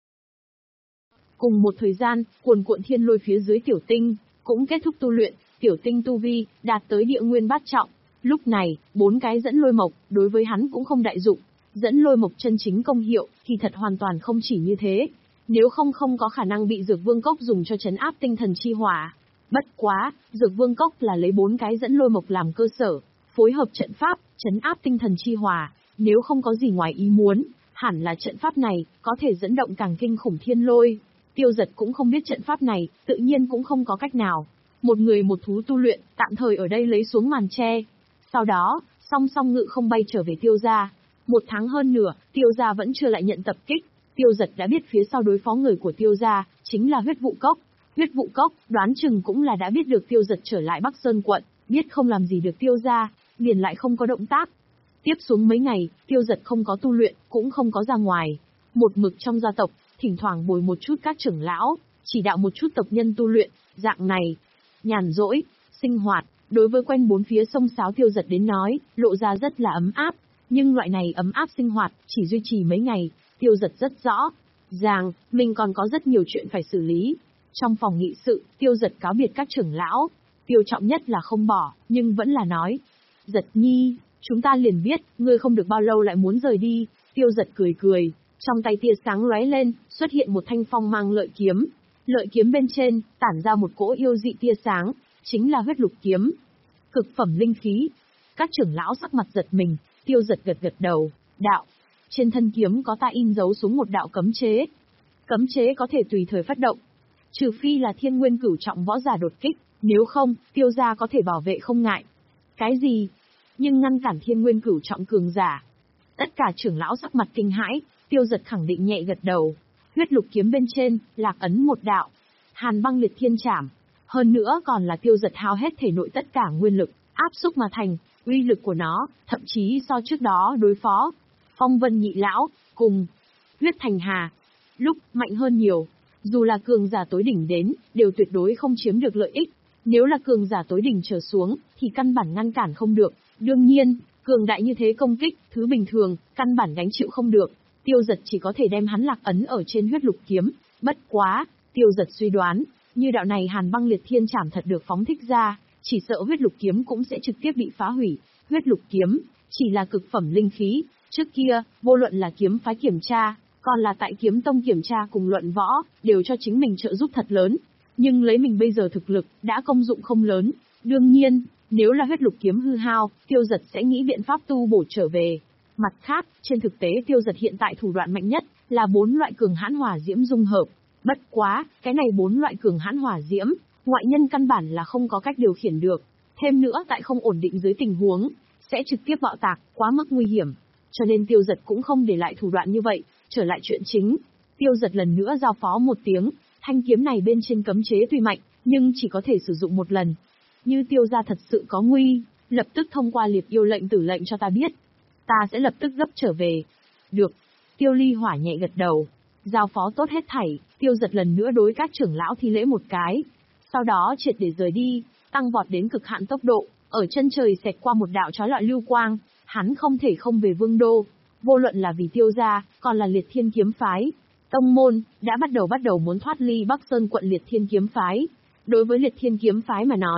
Cùng một thời gian, cuồn cuộn thiên lôi phía dưới Tiểu Tinh, cũng kết thúc tu luyện, Tiểu Tinh tu vi, đạt tới địa nguyên bát trọng. Lúc này, bốn cái dẫn lôi mộc, đối với hắn cũng không đại dụng. Dẫn lôi mộc chân chính công hiệu, thì thật hoàn toàn không chỉ như thế. Nếu không không có khả năng bị Dược Vương Cốc dùng cho trấn áp tinh thần chi hỏa. Bất quá, Dược Vương Cốc là lấy bốn cái dẫn lôi mộc làm cơ sở, phối hợp trận pháp, trấn áp tinh thần chi hỏa. Nếu không có gì ngoài ý muốn, hẳn là trận pháp này, có thể dẫn động càng kinh khủng thiên lôi. Tiêu Dật cũng không biết trận pháp này, tự nhiên cũng không có cách nào. Một người một thú tu luyện, tạm thời ở đây lấy xuống màn che. Sau đó, song song ngự không bay trở về Tiêu gia. Một tháng hơn nửa, Tiêu gia vẫn chưa lại nhận tập kích. Tiêu Dật đã biết phía sau đối phó người của Tiêu gia, chính là Huyết Vụ Cốc. Huyết Vụ Cốc, đoán chừng cũng là đã biết được Tiêu Dật trở lại Bắc Sơn quận, biết không làm gì được Tiêu gia, liền lại không có động tác. Tiếp xuống mấy ngày, Tiêu Dật không có tu luyện, cũng không có ra ngoài. Một mực trong gia tộc, thỉnh thoảng bồi một chút các trưởng lão, chỉ đạo một chút tộc nhân tu luyện, dạng này. Nhàn rỗi, sinh hoạt, đối với quanh bốn phía sông sáo Tiêu Dật đến nói, lộ ra rất là ấm áp. Nhưng loại này ấm áp sinh hoạt, chỉ duy trì mấy ngày, Tiêu Dật rất rõ ràng, mình còn có rất nhiều chuyện phải xử lý. Trong phòng nghị sự, Tiêu Dật cáo biệt các trưởng lão. Tiêu Trọng Nhất là không bỏ, nhưng vẫn là nói. Dật nhi, chúng ta liền biết, ngươi không được bao lâu lại muốn rời đi. Tiêu Dật cười cười, trong tay tia sáng lóe lên, xuất hiện một thanh phong mang lợi kiếm. Lợi kiếm bên trên, tản ra một cỗ yêu dị tia sáng, chính là huyết lục kiếm. Cực phẩm linh khí. Các trưởng lão sắc mặt giật mình, Tiêu Dật gật gật đầu, đạo. Trên thân kiếm có ta in dấu xuống một đạo cấm chế. Cấm chế có thể tùy thời phát động. Trừ phi là thiên nguyên cửu trọng võ giả đột kích, nếu không, Tiêu gia có thể bảo vệ không ngại. Cái gì? Nhưng ngăn cản thiên nguyên cửu trọng cường giả. Tất cả trưởng lão sắc mặt kinh hãi, Tiêu Dật khẳng định nhẹ gật đầu. Huyết lục kiếm bên trên, lạc ấn một đạo. Hàn băng liệt thiên trảm. Hơn nữa còn là Tiêu Dật hao hết thể nội tất cả nguyên lực, áp xúc mà thành, uy lực của nó, thậm chí so trước đó đối phó. Phong vân nhị lão, cùng huyết thành hà. Lúc, mạnh hơn nhiều. Dù là cường giả tối đỉnh đến, đều tuyệt đối không chiếm được lợi ích. Nếu là cường giả tối đỉnh trở xuống, thì căn bản ngăn cản không được. Đương nhiên, cường đại như thế công kích, thứ bình thường, căn bản gánh chịu không được. Tiêu Dật chỉ có thể đem hắn lạc ấn ở trên huyết lục kiếm. Bất quá, Tiêu Dật suy đoán, như đạo này hàn băng liệt thiên trảm thật được phóng thích ra, chỉ sợ huyết lục kiếm cũng sẽ trực tiếp bị phá hủy. Huyết lục kiếm, chỉ là cực phẩm linh khí. Trước kia, vô luận là kiếm phái kiểm tra, còn là tại kiếm tông kiểm tra cùng luận võ, đều cho chính mình trợ giúp thật lớn. Nhưng lấy mình bây giờ thực lực, đã công dụng không lớn. Đương nhiên, nếu là huyết lục kiếm hư hao, Tiêu Dật sẽ nghĩ biện pháp tu bổ trở về. Mặt khác, trên thực tế Tiêu Dật hiện tại thủ đoạn mạnh nhất, là bốn loại cường hãn hỏa diễm dung hợp. Bất quá, cái này bốn loại cường hãn hỏa diễm, ngoại nhân căn bản là không có cách điều khiển được. Thêm nữa tại không ổn định dưới tình huống, sẽ trực tiếp bạo tạc, quá mức nguy hiểm. Cho nên Tiêu Dật cũng không để lại thủ đoạn như vậy, trở lại chuyện chính. Tiêu Dật lần nữa giao phó một tiếng, thanh kiếm này bên trên cấm chế tuy mạnh, nhưng chỉ có thể sử dụng một lần. Như Tiêu gia thật sự có nguy, lập tức thông qua liệp yêu lệnh tử lệnh cho ta biết. Ta sẽ lập tức gấp trở về. Được. Tiêu Ly Hỏa nhẹ gật đầu. Giao phó tốt hết thảy, Tiêu Dật lần nữa đối các trưởng lão thi lễ một cái. Sau đó triệt để rời đi, tăng vọt đến cực hạn tốc độ, ở chân trời xẹt qua một đạo chói lọi lưu quang, hắn không thể không về Vương đô. Vô luận là vì Tiêu gia, còn là Liệt Thiên kiếm phái, tông môn đã bắt đầu bắt đầu muốn thoát ly Bắc Sơn quận Liệt Thiên kiếm phái. Đối với Liệt Thiên kiếm phái mà nói,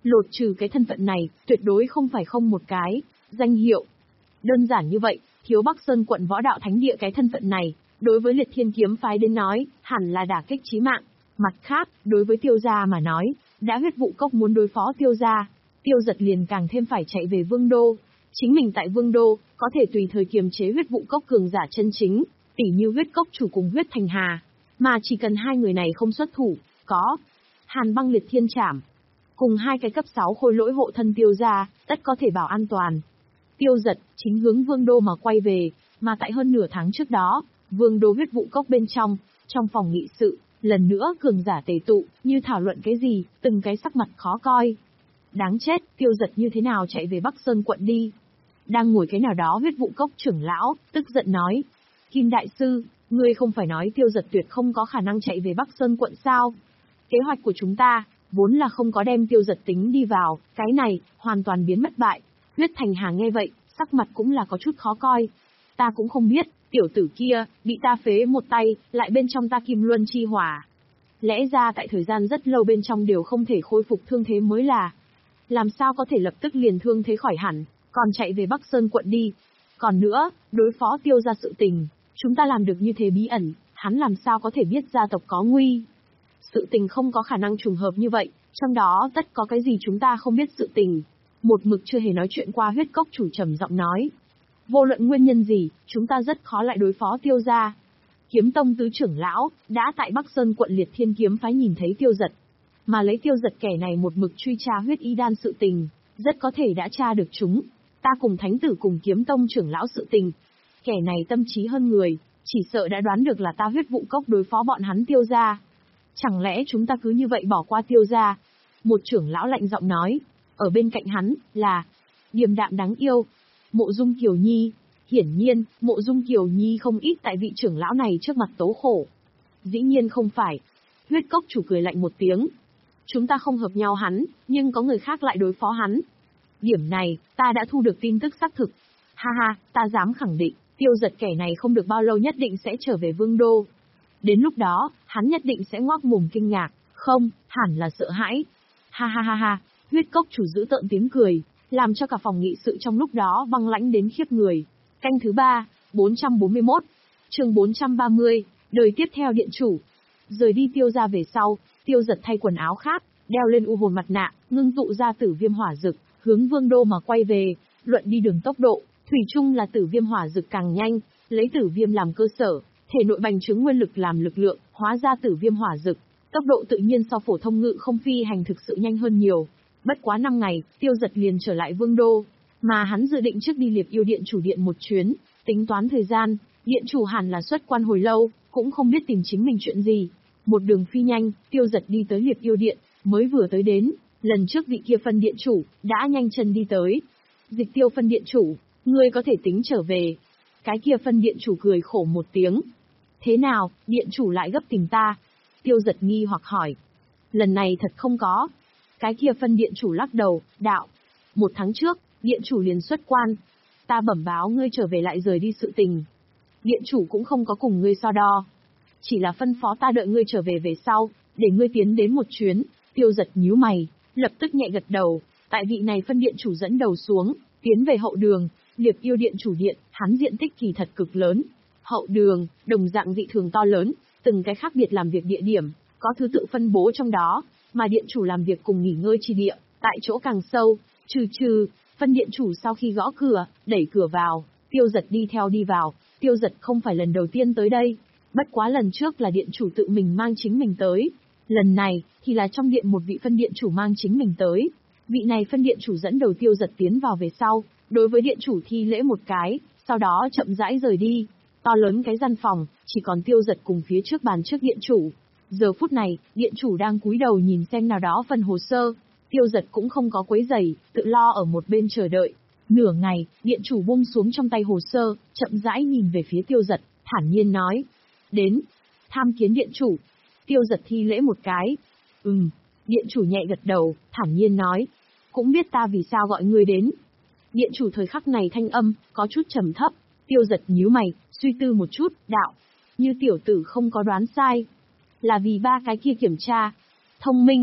Lột trừ cái thân phận này, tuyệt đối không phải không một cái danh hiệu. Đơn giản như vậy, thiếu Bắc Sơn quận võ đạo thánh địa cái thân phận này, đối với Liệt Thiên kiếm phái đến nói, hẳn là đả kích chí mạng. Mặt khác, đối với Tiêu gia mà nói, đã huyết vụ cốc muốn đối phó Tiêu gia, Tiêu Giật liền càng thêm phải chạy về Vương Đô. Chính mình tại Vương Đô, có thể tùy thời kiềm chế huyết vụ cốc cường giả chân chính, tỉ như huyết cốc chủ cùng huyết thành hà. Mà chỉ cần hai người này không xuất thủ, có Hàn Băng Liệt Thiên Trảm, cùng hai cái cấp sáu khôi lỗi hộ thân Tiêu gia, tất có thể bảo an toàn. Tiêu Giật chính hướng Vương Đô mà quay về, mà tại hơn nửa tháng trước đó, Vương Đô huyết vụ cốc bên trong, trong phòng nghị sự, lần nữa cường giả tề tụ, như thảo luận cái gì, từng cái sắc mặt khó coi. Đáng chết, Tiêu Giật như thế nào chạy về Bắc Sơn quận đi? Đang ngồi cái nào đó huyết vụ cốc trưởng lão, tức giận nói. Kim Đại Sư, ngươi không phải nói Tiêu Giật tuyệt không có khả năng chạy về Bắc Sơn quận sao? Kế hoạch của chúng ta, vốn là không có đem Tiêu Giật tính đi vào, cái này, hoàn toàn biến mất bại. Huyết Thành Hà nghe vậy, sắc mặt cũng là có chút khó coi. Ta cũng không biết, tiểu tử kia, bị ta phế một tay, lại bên trong ta kim luân chi hỏa. Lẽ ra tại thời gian rất lâu bên trong đều không thể khôi phục thương thế mới là. Làm sao có thể lập tức liền thương thế khỏi hẳn, còn chạy về Bắc Sơn quận đi. Còn nữa, đối phó Tiêu gia sự tình, chúng ta làm được như thế bí ẩn, hắn làm sao có thể biết gia tộc có nguy. Sự tình không có khả năng trùng hợp như vậy, trong đó tất có cái gì chúng ta không biết sự tình. Một mực chưa hề nói chuyện qua huyết cốc chủ trầm giọng nói. Vô luận nguyên nhân gì, chúng ta rất khó lại đối phó Tiêu gia. Kiếm tông tứ trưởng lão, đã tại Bắc Sơn quận Liệt Thiên kiếm phái nhìn thấy Tiêu Giật. Mà lấy Tiêu Giật kẻ này một mực truy tra huyết y đan sự tình, rất có thể đã tra được chúng. Ta cùng thánh tử cùng kiếm tông trưởng lão sự tình. Kẻ này tâm trí hơn người, chỉ sợ đã đoán được là ta huyết vụ cốc đối phó bọn hắn Tiêu gia. Chẳng lẽ chúng ta cứ như vậy bỏ qua Tiêu gia? Một trưởng lão lạnh giọng nói. Ở bên cạnh hắn, là điềm đạm đáng yêu, Mộ Dung Kiều Nhi. Hiển nhiên, Mộ Dung Kiều Nhi không ít tại vị trưởng lão này trước mặt tố khổ. Dĩ nhiên không phải. Huyết cốc chủ cười lạnh một tiếng. Chúng ta không hợp nhau hắn, nhưng có người khác lại đối phó hắn. Điểm này, ta đã thu được tin tức xác thực. Ha ha, ta dám khẳng định, Tiêu Giật kẻ này không được bao lâu nhất định sẽ trở về Vương Đô. Đến lúc đó, hắn nhất định sẽ ngoác mồm kinh ngạc, không, hẳn là sợ hãi. Ha ha ha ha, huyết cốc chủ giữ tợn tiếng cười, làm cho cả phòng nghị sự trong lúc đó băng lãnh đến khiếp người. Canh thứ ba, bốn trăm bốn mươi mốt, chương bốn trăm ba mươi, đời tiếp theo điện chủ. Rời đi Tiêu gia về sau, Tiêu Giật thay quần áo khác, đeo lên u hồn mặt nạ, ngưng tụ ra tử viêm hỏa dực, hướng Vương Đô mà quay về. Luận đi đường tốc độ, thủy chung là tử viêm hỏa dực càng nhanh, lấy tử viêm làm cơ sở, thể nội bành trướng nguyên lực làm lực lượng, hóa ra tử viêm hỏa dực, tốc độ tự nhiên so phổ thông ngự không phi hành thực sự nhanh hơn nhiều. Bất quá năm ngày, Tiêu Giật liền trở lại Vương Đô, mà hắn dự định trước đi Liệp Yêu Điện chủ điện một chuyến, tính toán thời gian, điện chủ hẳn là xuất quan hồi lâu, cũng không biết tìm chính mình chuyện gì. Một đường phi nhanh, Tiêu Giật đi tới Liệp Yêu Điện, mới vừa tới đến, lần trước vị kia phân điện chủ, đã nhanh chân đi tới. Dịch Tiêu phân điện chủ, ngươi có thể tính trở về. Cái kia phân điện chủ cười khổ một tiếng. Thế nào, điện chủ lại gấp tìm ta? Tiêu Giật nghi hoặc hỏi. Lần này thật không có. Cái kia phân điện chủ lắc đầu, đạo. Một tháng trước, điện chủ liền xuất quan. Ta bẩm báo ngươi trở về lại rời đi sự tình. Điện chủ cũng không có cùng ngươi so đo. Chỉ là phân phó ta đợi ngươi trở về về sau, để ngươi tiến đến một chuyến. Tiêu Giật nhíu mày, lập tức nhẹ gật đầu. Tại vị này phân điện chủ dẫn đầu xuống, tiến về hậu đường, Liệp Yêu Điện chủ điện, hắn diện tích kỳ thật cực lớn. Hậu đường, đồng dạng dị thường to lớn, từng cái khác biệt làm việc địa điểm, có thứ tự phân bố trong đó, mà điện chủ làm việc cùng nghỉ ngơi chi địa, tại chỗ càng sâu, trừ trừ, phân điện chủ sau khi gõ cửa, đẩy cửa vào, Tiêu Giật đi theo đi vào. Tiêu Giật không phải lần đầu tiên tới đây, bất quá lần trước là điện chủ tự mình mang chính mình tới, lần này thì là trong điện một vị phân điện chủ mang chính mình tới. Vị này phân điện chủ dẫn đầu Tiêu Giật tiến vào về sau, đối với điện chủ thi lễ một cái, sau đó chậm rãi rời đi. To lớn cái gian phòng, chỉ còn Tiêu Giật cùng phía trước bàn trước điện chủ. Giờ phút này, điện chủ đang cúi đầu nhìn xem nào đó phần hồ sơ. Tiêu Giật cũng không có quấy rầy, tự lo ở một bên chờ đợi. Nửa ngày, điện chủ buông xuống trong tay hồ sơ, chậm rãi nhìn về phía Tiêu Giật, thản nhiên nói. Đến. Tham kiến điện chủ. Tiêu Giật thi lễ một cái. Ừm. Điện chủ nhẹ gật đầu, thản nhiên nói. Cũng biết ta vì sao gọi ngươi đến. Điện chủ thời khắc này thanh âm, có chút trầm thấp. Tiêu Giật nhíu mày, suy tư một chút, đạo. Như tiểu tử không có đoán sai. Là vì ba cái kia kiểm tra. Thông minh.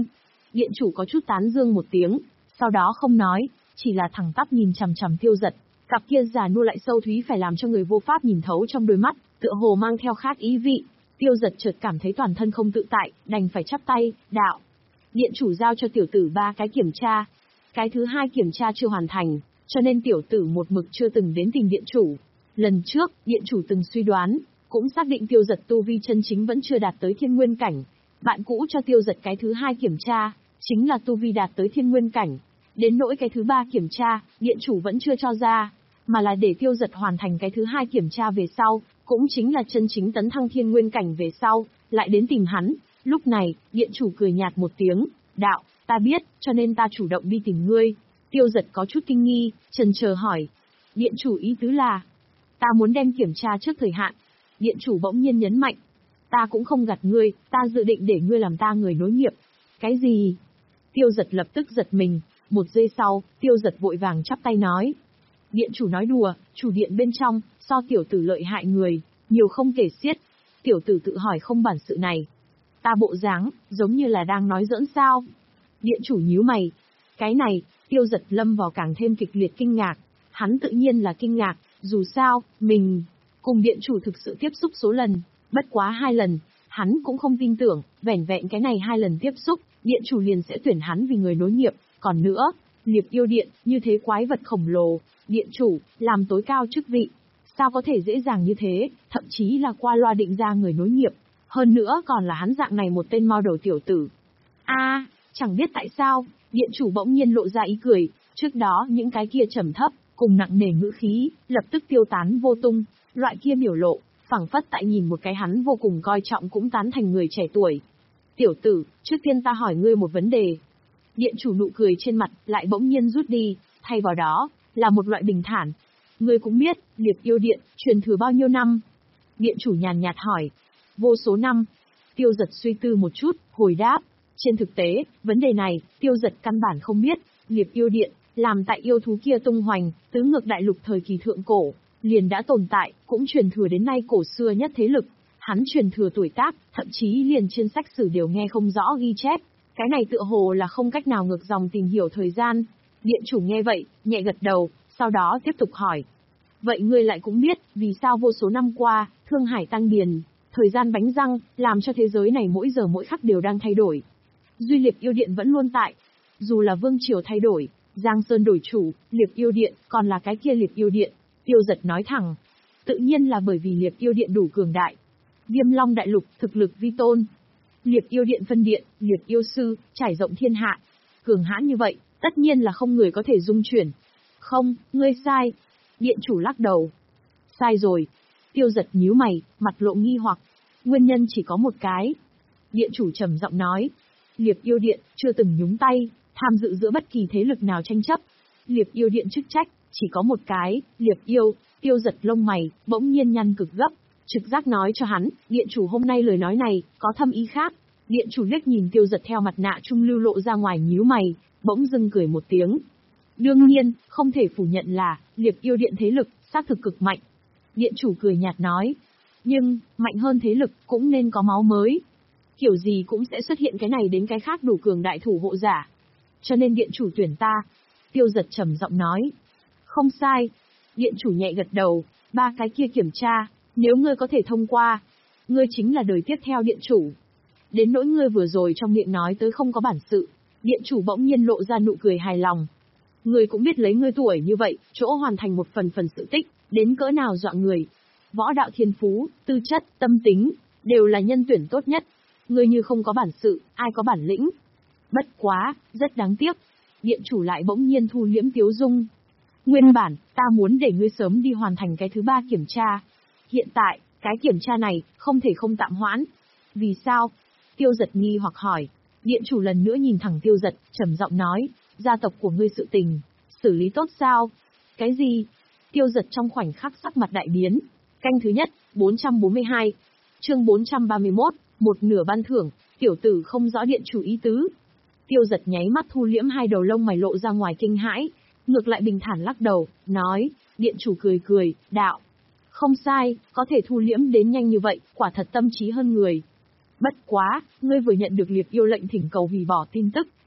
Điện chủ có chút tán dương một tiếng, sau đó không nói, chỉ là thẳng tắp nhìn chằm chằm Tiêu Dật, cặp kia già nua lại sâu thúy phải làm cho người vô pháp nhìn thấu trong đôi mắt, tựa hồ mang theo khác ý vị. Tiêu Dật chợt cảm thấy toàn thân không tự tại, đành phải chắp tay, đạo. Điện chủ giao cho tiểu tử ba cái kiểm tra. Cái thứ hai kiểm tra chưa hoàn thành, cho nên tiểu tử một mực chưa từng đến tìm điện chủ. Lần trước, điện chủ từng suy đoán, cũng xác định Tiêu Dật tu vi chân chính vẫn chưa đạt tới thiên nguyên cảnh. Bạn cũ cho Tiêu Dật cái thứ hai kiểm tra, chính là tu vi đạt tới thiên nguyên cảnh. Đến nỗi cái thứ ba kiểm tra, điện chủ vẫn chưa cho ra, mà là để Tiêu Dật hoàn thành cái thứ hai kiểm tra về sau, cũng chính là chân chính tấn thăng thiên nguyên cảnh về sau, lại đến tìm hắn. Lúc này, điện chủ cười nhạt một tiếng, đạo, ta biết, cho nên ta chủ động đi tìm ngươi. Tiêu Dật có chút kinh nghi, chần chờ hỏi. Điện chủ ý tứ là, ta muốn đem kiểm tra trước thời hạn. Điện chủ bỗng nhiên nhấn mạnh, ta cũng không gạt ngươi, ta dự định để ngươi làm ta người nối nghiệp. Cái gì? Tiêu Dật lập tức giật mình, một giây sau, Tiêu Dật vội vàng chắp tay nói. Điện chủ nói đùa, chủ điện bên trong, so tiểu tử lợi hại người, nhiều không kể xiết. Tiểu tử tự hỏi không bản sự này. Ta bộ dáng, giống như là đang nói giỡn sao. Điện chủ nhíu mày. Cái này, Tiêu Dật lâm vào càng thêm kịch liệt kinh ngạc. Hắn tự nhiên là kinh ngạc, dù sao, mình cùng điện chủ thực sự tiếp xúc số lần, bất quá hai lần, hắn cũng không tin tưởng, vẻn vẹn cái này hai lần tiếp xúc, điện chủ liền sẽ tuyển hắn vì người nối nghiệp. Còn nữa, Liệp Yêu Điện, như thế quái vật khổng lồ, điện chủ, làm tối cao chức vị. Sao có thể dễ dàng như thế, thậm chí là qua loa định ra người nối nghiệp. Hơn nữa còn là hắn dạng này một tên mo đầu tiểu tử. a à, chẳng biết tại sao, điện chủ bỗng nhiên lộ ra ý cười, trước đó những cái kia trầm thấp, cùng nặng nề ngữ khí, lập tức tiêu tán vô tung, loại kia biểu lộ, phảng phất tại nhìn một cái hắn vô cùng coi trọng cũng tán thành người trẻ tuổi. Tiểu tử, trước tiên ta hỏi ngươi một vấn đề. Điện chủ nụ cười trên mặt lại bỗng nhiên rút đi, thay vào đó, là một loại bình thản. Ngươi cũng biết, Liệp Yêu Điện, truyền thừa bao nhiêu năm? Điện chủ nhàn nhạt hỏi. Vô số năm. Tiêu Dật suy tư một chút, hồi đáp. Trên thực tế, vấn đề này, Tiêu Dật căn bản không biết, Liệp Yêu Điện, làm tại yêu thú kia tung hoành, tứ ngược đại lục thời kỳ thượng cổ, liền đã tồn tại, cũng truyền thừa đến nay cổ xưa nhất thế lực. Hắn truyền thừa tuổi tác, thậm chí liền trên sách sử đều nghe không rõ ghi chép. Cái này tựa hồ là không cách nào ngược dòng tìm hiểu thời gian. Điện chủ nghe vậy, nhẹ gật đầu, sau đó tiếp tục hỏi. Vậy ngươi lại cũng biết, vì sao vô số năm qua, Thương Hải tăng điền, thời gian bánh răng, làm cho thế giới này mỗi giờ mỗi khắc đều đang thay đổi. Duy Liệp Yêu Điện vẫn luôn tại. Dù là vương triều thay đổi, Giang Sơn đổi chủ, Liệp Yêu Điện, còn là cái kia Liệp Yêu Điện. Tiêu Dật nói thẳng. Tự nhiên là bởi vì Liệp Yêu Điện đủ cường đại. Viêm Long Đại Lục, thực lực vi tôn. Liệp Yêu Điện phân điện, Liệp Yêu Sư, trải rộng thiên hạ. Cường hãn như vậy, tất nhiên là không người có thể dung chuyển. Không, ngươi sai. Điện chủ lắc đầu. Sai rồi. Tiêu Dật nhíu mày, mặt lộ nghi hoặc. Nguyên nhân chỉ có một cái. Điện chủ trầm giọng nói. Liệp Yêu Điện, chưa từng nhúng tay, tham dự giữa bất kỳ thế lực nào tranh chấp. Liệp Yêu Điện chức trách, chỉ có một cái, Liệp Yêu. Tiêu Dật lông mày, bỗng nhiên nhăn cực gấp. Trực giác nói cho hắn, điện chủ hôm nay lời nói này, có thâm ý khác. Điện chủ liếc nhìn Tiêu Dật theo mặt nạ trung lưu lộ ra ngoài nhíu mày, bỗng dưng cười một tiếng. Đương nhiên, không thể phủ nhận là, Liệp Yêu Điện thế lực, xác thực cực mạnh. Điện chủ cười nhạt nói. Nhưng, mạnh hơn thế lực, cũng nên có máu mới. Kiểu gì cũng sẽ xuất hiện cái này đến cái khác đủ cường đại thủ hộ giả. Cho nên điện chủ tuyển ta. Tiêu Dật trầm giọng nói. Không sai. Điện chủ nhẹ gật đầu, ba cái kia kiểm tra, nếu ngươi có thể thông qua, ngươi chính là đời tiếp theo điện chủ. Đến nỗi ngươi vừa rồi trong miệng nói tới không có bản sự, điện chủ bỗng nhiên lộ ra nụ cười hài lòng. Ngươi cũng biết lấy ngươi tuổi như vậy, chỗ hoàn thành một phần phần sự tích, đến cỡ nào dọa người. Võ đạo thiên phú, tư chất, tâm tính, đều là nhân tuyển tốt nhất. Ngươi như không có bản sự, ai có bản lĩnh. Bất quá, rất đáng tiếc. Điện chủ lại bỗng nhiên thu liễm tiếu dung. Nguyên bản, ta muốn để ngươi sớm đi hoàn thành cái thứ ba kiểm tra. Hiện tại, cái kiểm tra này, không thể không tạm hoãn. Vì sao? Tiêu Dật nghi hoặc hỏi. Điện chủ lần nữa nhìn thẳng Tiêu Dật, trầm giọng nói, gia tộc của ngươi sự tình, xử lý tốt sao? Cái gì? Tiêu Dật trong khoảnh khắc sắc mặt đại biến. Canh thứ nhất, bốn trăm bốn mươi hai. Chương bốn trăm ba mươi mốt, một nửa ban thưởng, tiểu tử không rõ điện chủ ý tứ. Tiêu Dật nháy mắt thu liễm hai đầu lông mày lộ ra ngoài kinh hãi, ngược lại bình thản lắc đầu, nói, điện chủ cười cười, đạo. Không sai, có thể thu liễm đến nhanh như vậy, quả thật tâm trí hơn người. Bất quá, ngươi vừa nhận được Liệp Yêu lệnh thỉnh cầu hủy bỏ tin tức,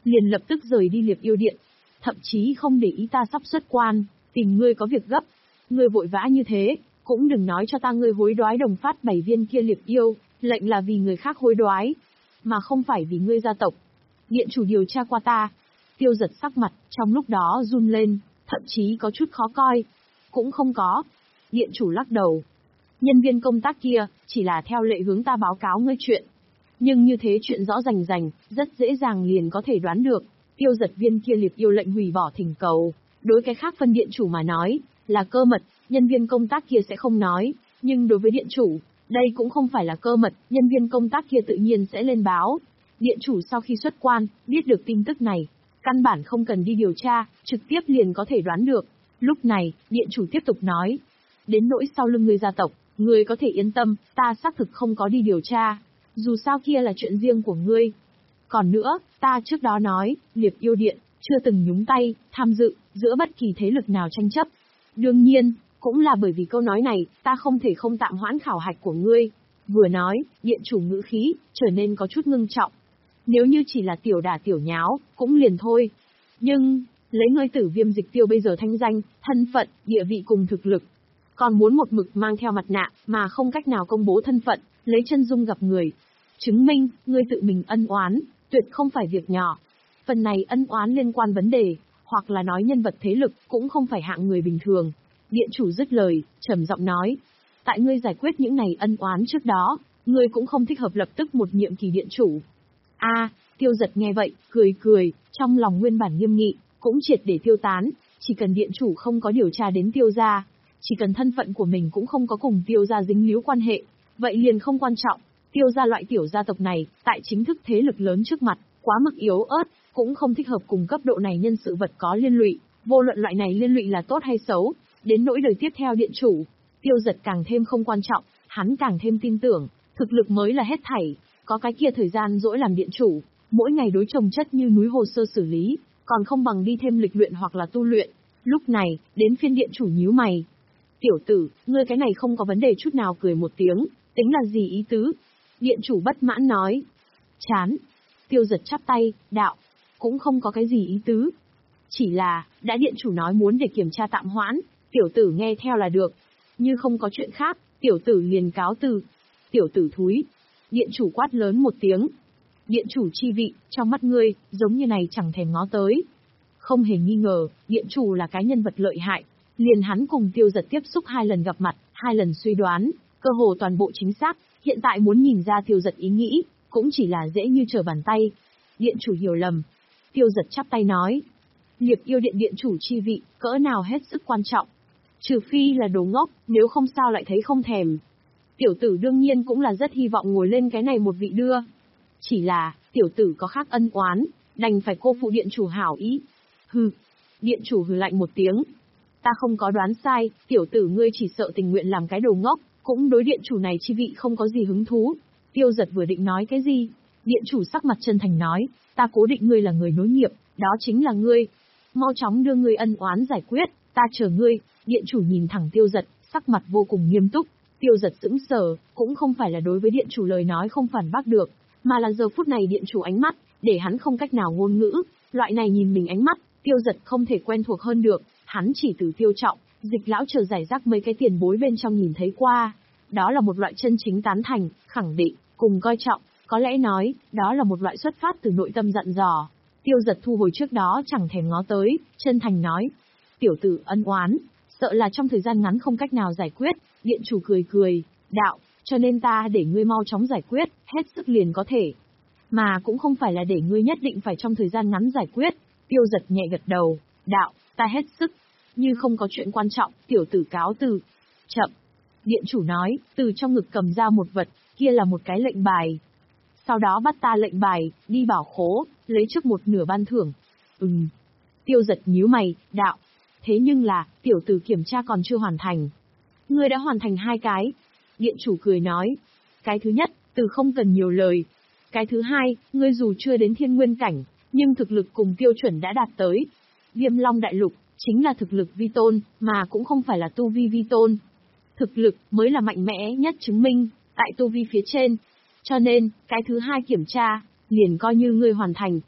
liền lập tức rời đi Liệp Yêu Điện. Thậm chí không để ý ta sắp xuất quan, tìm ngươi có việc gấp. Ngươi vội vã như thế, cũng đừng nói cho ta ngươi hối đoái đồng phát bảy viên kia Liệp Yêu, lệnh là vì người khác hối đoái, mà không phải vì ngươi gia tộc. Điện chủ điều tra qua ta. Tiêu Giật sắc mặt, trong lúc đó run lên, thậm chí có chút khó coi. Cũng không có. Điện chủ lắc đầu. Nhân viên công tác kia, chỉ là theo lệ hướng ta báo cáo ngươi chuyện. Nhưng như thế chuyện rõ rành rành, rất dễ dàng liền có thể đoán được. Tiêu Giật viên kia Liệp Yêu lệnh hủy bỏ thỉnh cầu. Đối cái khác phân điện chủ mà nói, là cơ mật, nhân viên công tác kia sẽ không nói. Nhưng đối với điện chủ, đây cũng không phải là cơ mật, nhân viên công tác kia tự nhiên sẽ lên báo. Điện chủ sau khi xuất quan, biết được tin tức này, căn bản không cần đi điều tra, trực tiếp liền có thể đoán được. Lúc này, điện chủ tiếp tục nói. Đến nỗi sau lưng ngươi gia tộc, ngươi có thể yên tâm, ta xác thực không có đi điều tra. Dù sao kia là chuyện riêng của ngươi. Còn nữa, ta trước đó nói, Liệp Yêu Điện, chưa từng nhúng tay, tham dự, giữa bất kỳ thế lực nào tranh chấp. Đương nhiên, cũng là bởi vì câu nói này, ta không thể không tạm hoãn khảo hạch của ngươi. Vừa nói, điện chủ ngữ khí, trở nên có chút ngưng trọng. Nếu như chỉ là tiểu đả tiểu nháo, cũng liền thôi. Nhưng, lấy ngươi Tử Viêm Dịch Tiêu bây giờ thanh danh, thân phận, địa vị cùng thực lực. Còn muốn một mực mang theo mặt nạ, mà không cách nào công bố thân phận, lấy chân dung gặp người. Chứng minh, ngươi tự mình ân oán, tuyệt không phải việc nhỏ. Phần này ân oán liên quan vấn đề, hoặc là nói nhân vật thế lực, cũng không phải hạng người bình thường. Điện chủ dứt lời, trầm giọng nói. Tại ngươi giải quyết những này ân oán trước đó, ngươi cũng không thích hợp lập tức một nhiệm kỳ điện chủ. A, Tiêu Giật nghe vậy, cười cười, trong lòng nguyên bản nghiêm nghị, cũng triệt để tiêu tán, chỉ cần điện chủ không có điều tra đến Tiêu gia, chỉ cần thân phận của mình cũng không có cùng Tiêu gia dính líu quan hệ, vậy liền không quan trọng. Tiêu gia loại tiểu gia tộc này, tại chính thức thế lực lớn trước mặt, quá mức yếu ớt, cũng không thích hợp cùng cấp độ này nhân sự vật có liên lụy, vô luận loại này liên lụy là tốt hay xấu, đến nỗi đời tiếp theo điện chủ, Tiêu Giật càng thêm không quan trọng, hắn càng thêm tin tưởng, thực lực mới là hết thảy, có cái kia thời gian dỗi làm điện chủ, mỗi ngày đối chồng chất như núi hồ sơ xử lý, còn không bằng đi thêm lịch luyện hoặc là tu luyện. Lúc này, đến phiên điện chủ nhíu mày. Tiểu tử, ngươi cái này không có vấn đề chút nào, cười một tiếng, tính là gì ý tứ? Điện chủ bất mãn nói. Chán. Tiêu Giật chắp tay, đạo, cũng không có cái gì ý tứ. Chỉ là, đã điện chủ nói muốn để kiểm tra tạm hoãn, tiểu tử nghe theo là được. Như không có chuyện khác, tiểu tử liền cáo từ. Tiểu tử thúi. Điện chủ quát lớn một tiếng. Điện chủ chi vị, trong mắt ngươi, giống như này chẳng thèm ngó tới. Không hề nghi ngờ, điện chủ là cái nhân vật lợi hại. Liền hắn cùng Tiêu Giật tiếp xúc hai lần gặp mặt, hai lần suy đoán, cơ hồ toàn bộ chính xác, hiện tại muốn nhìn ra Tiêu Giật ý nghĩ, cũng chỉ là dễ như trở bàn tay. Điện chủ hiểu lầm. Tiêu Giật chắp tay nói. Liệp Yêu Điện điện chủ chi vị, cỡ nào hết sức quan trọng. Trừ phi là đồ ngốc, nếu không sao lại thấy không thèm. Tiểu tử đương nhiên cũng là rất hy vọng ngồi lên cái này một vị đưa. Chỉ là, tiểu tử có khác ân oán, đành phải cô phụ điện chủ hảo ý. Hừ. Điện chủ hừ lạnh một tiếng. Ta không có đoán sai, tiểu tử ngươi chỉ sợ tình nguyện làm cái đồ ngốc, cũng đối điện chủ này chi vị không có gì hứng thú. Tiêu Giật vừa định nói cái gì, điện chủ sắc mặt chân thành nói, ta cố định ngươi là người nối nghiệp, đó chính là ngươi. Mau chóng đưa ngươi ân oán giải quyết, ta chờ ngươi. Điện chủ nhìn thẳng Tiêu Giật, sắc mặt vô cùng nghiêm túc. Tiêu Giật sững sờ, cũng không phải là đối với điện chủ lời nói không phản bác được, mà là giờ phút này điện chủ ánh mắt, để hắn không cách nào ngôn ngữ, loại này nhìn mình ánh mắt, Tiêu Giật không thể quen thuộc hơn được, hắn chỉ từ Tiêu Trọng, Dịch lão chờ giải rác mấy cái tiền bối bên trong nhìn thấy qua. Đó là một loại chân chính tán thành, khẳng định, cùng coi trọng, có lẽ nói, đó là một loại xuất phát từ nội tâm dặn dò. Tiêu Giật thu hồi trước đó chẳng thèm ngó tới, chân thành nói, tiểu tử ân oán, sợ là trong thời gian ngắn không cách nào giải quyết. Điện chủ cười cười, đạo, cho nên ta để ngươi mau chóng giải quyết, hết sức liền có thể. Mà cũng không phải là để ngươi nhất định phải trong thời gian ngắn giải quyết. Tiêu Giật nhẹ gật đầu, đạo, ta hết sức. Như không có chuyện quan trọng, tiểu tử cáo từ. Chậm. Điện chủ nói, từ trong ngực cầm ra một vật, kia là một cái lệnh bài. Sau đó bắt ta lệnh bài, đi bảo khố, lấy trước một nửa ban thưởng. Ừm. Tiêu Giật nhíu mày, đạo. Thế nhưng là, tiểu tử kiểm tra còn chưa hoàn thành. Ngươi đã hoàn thành hai cái. Điện chủ cười nói. Cái thứ nhất, từ không cần nhiều lời. Cái thứ hai, ngươi dù chưa đến thiên nguyên cảnh, nhưng thực lực cùng tiêu chuẩn đã đạt tới. Viêm Long Đại Lục, chính là thực lực vi tôn, mà cũng không phải là tu vi vi tôn. Thực lực mới là mạnh mẽ nhất chứng minh, tại tu vi phía trên. Cho nên, cái thứ hai kiểm tra, liền coi như ngươi hoàn thành.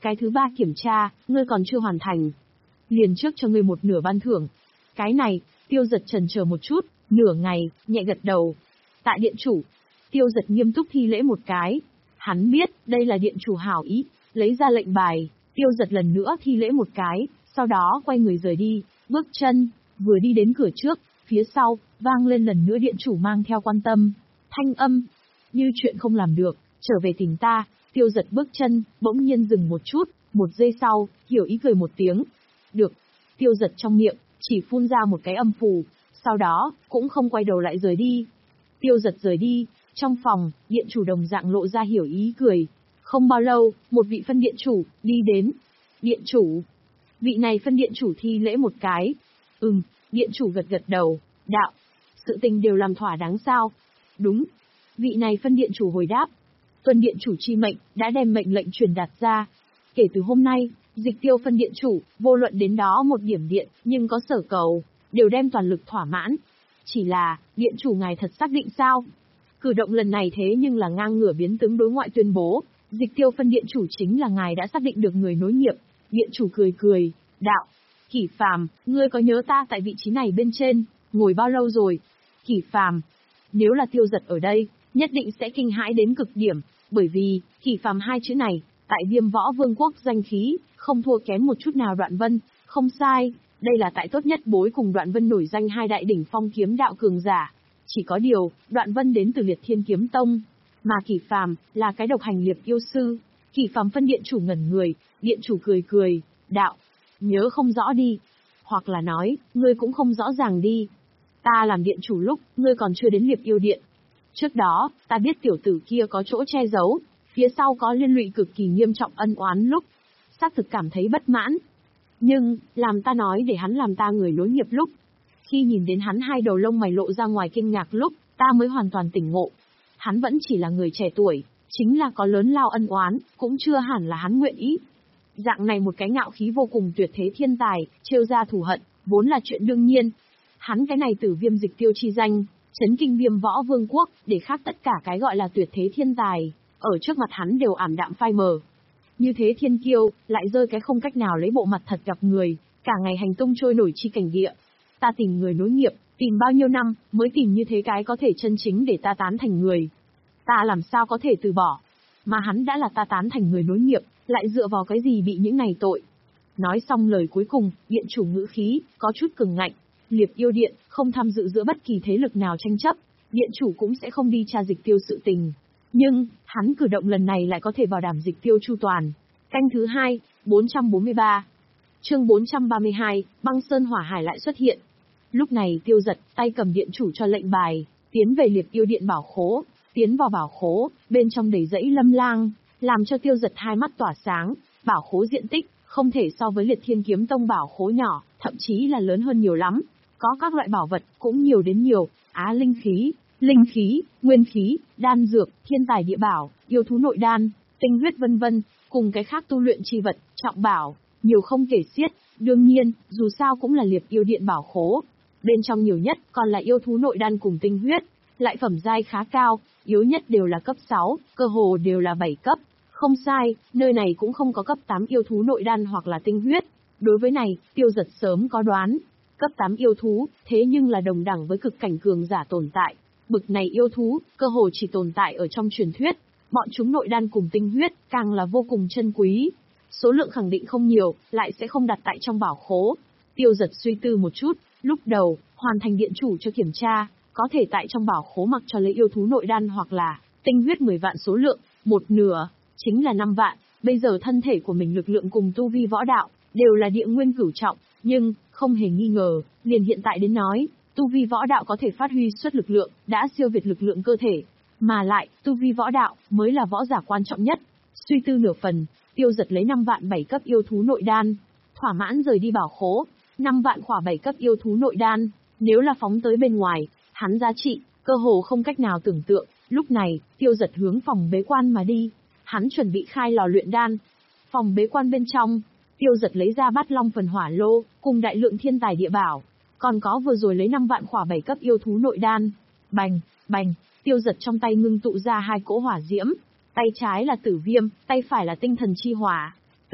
Cái thứ ba kiểm tra, ngươi còn chưa hoàn thành. Liền trước cho ngươi một nửa ban thưởng. Cái này, Tiêu Giật chần chờ một chút, nửa ngày, nhẹ gật đầu. Tại điện chủ. Tiêu Giật nghiêm túc thi lễ một cái. Hắn biết, đây là điện chủ hảo ý, lấy ra lệnh bài, Tiêu Giật lần nữa thi lễ một cái, sau đó quay người rời đi, bước chân, vừa đi đến cửa trước, phía sau, vang lên lần nữa điện chủ mang theo quan tâm. Thanh âm, như chuyện không làm được, trở về tìm ta. Tiêu Giật bước chân, bỗng nhiên dừng một chút, một giây sau, hiểu ý cười một tiếng. Được. Tiêu Giật trong miệng, chỉ phun ra một cái âm phù, sau đó, cũng không quay đầu lại rời đi. Tiêu Giật rời đi, trong phòng, điện chủ đồng dạng lộ ra hiểu ý cười. Không bao lâu, một vị phân điện chủ, đi đến. Điện chủ. Vị này phân điện chủ thi lễ một cái. Ừm, điện chủ gật gật đầu, đạo. Sự tình đều làm thỏa đáng sao? Đúng. Vị này phân điện chủ hồi đáp. Tuân điện chủ chi mệnh, đã đem mệnh lệnh truyền đạt ra. Kể từ hôm nay, Dịch Tiêu phân điện chủ, vô luận đến đó một điểm điện, nhưng có sở cầu, đều đem toàn lực thỏa mãn. Chỉ là, điện chủ ngài thật xác định sao? Cử động lần này thế nhưng là ngang ngửa biến tướng đối ngoại tuyên bố, Dịch Tiêu phân điện chủ chính là ngài đã xác định được người nối nghiệp. Điện chủ cười cười, đạo. Kỷ Phàm, ngươi có nhớ ta tại vị trí này bên trên, ngồi bao lâu rồi? Kỷ Phàm, nếu là Tiêu Giật ở đây, nhất định sẽ kinh hãi đến cực điểm, bởi vì, Kỷ Phàm hai chữ này, tại Viêm Võ Vương quốc danh khí, không thua kém một chút nào Đoạn Vân, không sai, đây là tại tốt nhất bối cùng Đoạn Vân nổi danh hai đại đỉnh phong kiếm đạo cường giả. Chỉ có điều, Đoạn Vân đến từ Liệt Thiên Kiếm Tông, mà Kỷ Phàm là cái độc hành liệp yêu sư. Kỷ Phàm phân điện chủ ngẩn người, điện chủ cười cười, đạo, nhớ không rõ đi, hoặc là nói, ngươi cũng không rõ ràng đi. Ta làm điện chủ lúc, ngươi còn chưa đến Liệp Yêu Điện. Trước đó, ta biết tiểu tử kia có chỗ che giấu, phía sau có liên lụy cực kỳ nghiêm trọng ân oán lúc, xác thực cảm thấy bất mãn. Nhưng, làm ta nói để hắn làm ta người nối nghiệp lúc, khi nhìn đến hắn hai đầu lông mày lộ ra ngoài kinh ngạc lúc, ta mới hoàn toàn tỉnh ngộ. Hắn vẫn chỉ là người trẻ tuổi, chính là có lớn lao ân oán, cũng chưa hẳn là hắn nguyện ý. Dạng này một cái ngạo khí vô cùng tuyệt thế thiên tài, trêu ra thù hận, vốn là chuyện đương nhiên. Hắn cái này Tử Viêm Dịch Tiêu chi danh, chấn kinh Viêm Võ Vương quốc, để khác tất cả cái gọi là tuyệt thế thiên tài, ở trước mặt hắn đều ảm đạm phai mờ. Như thế thiên kiêu, lại rơi cái không cách nào lấy bộ mặt thật gặp người, cả ngày hành tung trôi nổi chi cảnh địa. Ta tìm người nối nghiệp, tìm bao nhiêu năm, mới tìm như thế cái có thể chân chính để ta tán thành người. Ta làm sao có thể từ bỏ? Mà hắn đã là ta tán thành người nối nghiệp, lại dựa vào cái gì bị những này tội? Nói xong lời cuối cùng, điện chủ ngữ khí, có chút cường ngạnh. Liệp Yêu Điện, không tham dự giữa bất kỳ thế lực nào tranh chấp, điện chủ cũng sẽ không đi tra Dịch Tiêu sự tình. Nhưng, hắn cử động lần này lại có thể bảo đảm Dịch Tiêu chu toàn. Canh thứ hai, bốn trăm bốn mươi ba. Chương bốn trăm ba mươi hai, băng sơn hỏa hải lại xuất hiện. Lúc này Tiêu Giật, tay cầm điện chủ cho lệnh bài, tiến về Liệp Yêu Điện bảo khố, tiến vào bảo khố, bên trong đầy rẫy lâm lang, làm cho Tiêu Giật hai mắt tỏa sáng, bảo khố diện tích, không thể so với Liệt Thiên Kiếm Tông bảo khố nhỏ, thậm chí là lớn hơn nhiều lắm. Có các loại bảo vật, cũng nhiều đến nhiều, á linh khí, linh khí, nguyên khí, đan dược, thiên tài địa bảo, yêu thú nội đan, tinh huyết vân vân, cùng cái khác tu luyện chi vật, trọng bảo, nhiều không kể xiết. Đương nhiên, dù sao cũng là Liệp Yêu Điện bảo khố. Bên trong nhiều nhất còn là yêu thú nội đan cùng tinh huyết, lại phẩm giai khá cao, yếu nhất đều là cấp sáu, cơ hồ đều là bảy cấp. Không sai, nơi này cũng không có cấp tám yêu thú nội đan hoặc là tinh huyết. Đối với này, Tiêu Giật sớm có đoán. Cấp tám yêu thú, thế nhưng là đồng đẳng với cực cảnh cường giả tồn tại. Bực này yêu thú, cơ hồ chỉ tồn tại ở trong truyền thuyết. Bọn chúng nội đan cùng tinh huyết, càng là vô cùng chân quý. Số lượng khẳng định không nhiều, lại sẽ không đặt tại trong bảo khố. Tiêu Giật suy tư một chút, lúc đầu, hoàn thành điện chủ cho kiểm tra, có thể tại trong bảo khố mặc cho lấy yêu thú nội đan hoặc là tinh huyết mười vạn số lượng, một nửa, chính là năm vạn. Bây giờ thân thể của mình lực lượng cùng tu vi võ đạo, đều là địa nguyên cửu trọng, nhưng, không hề nghi ngờ, liền hiện tại đến nói, tu vi võ đạo có thể phát huy xuất lực lượng, đã siêu việt lực lượng cơ thể. Mà lại, tu vi võ đạo, mới là võ giả quan trọng nhất. Suy tư nửa phần, Tiêu Giật lấy năm vạn bảy cấp yêu thú nội đan, thỏa mãn rời đi bảo khố. năm vạn khỏa bảy cấp yêu thú nội đan, nếu là phóng tới bên ngoài, hắn giá trị, cơ hồ không cách nào tưởng tượng. Lúc này, Tiêu Giật hướng phòng bế quan mà đi. Hắn chuẩn bị khai lò luyện đan. Phòng bế quan bên trong, Tiêu Giật lấy ra Bát Long phần hỏa lô, cùng đại lượng thiên tài địa bảo, còn có vừa rồi lấy năm vạn khỏa bảy cấp yêu thú nội đan. Bành, bành, Tiêu Giật trong tay ngưng tụ ra hai cỗ hỏa diễm, tay trái là tử viêm, tay phải là tinh thần chi hỏa.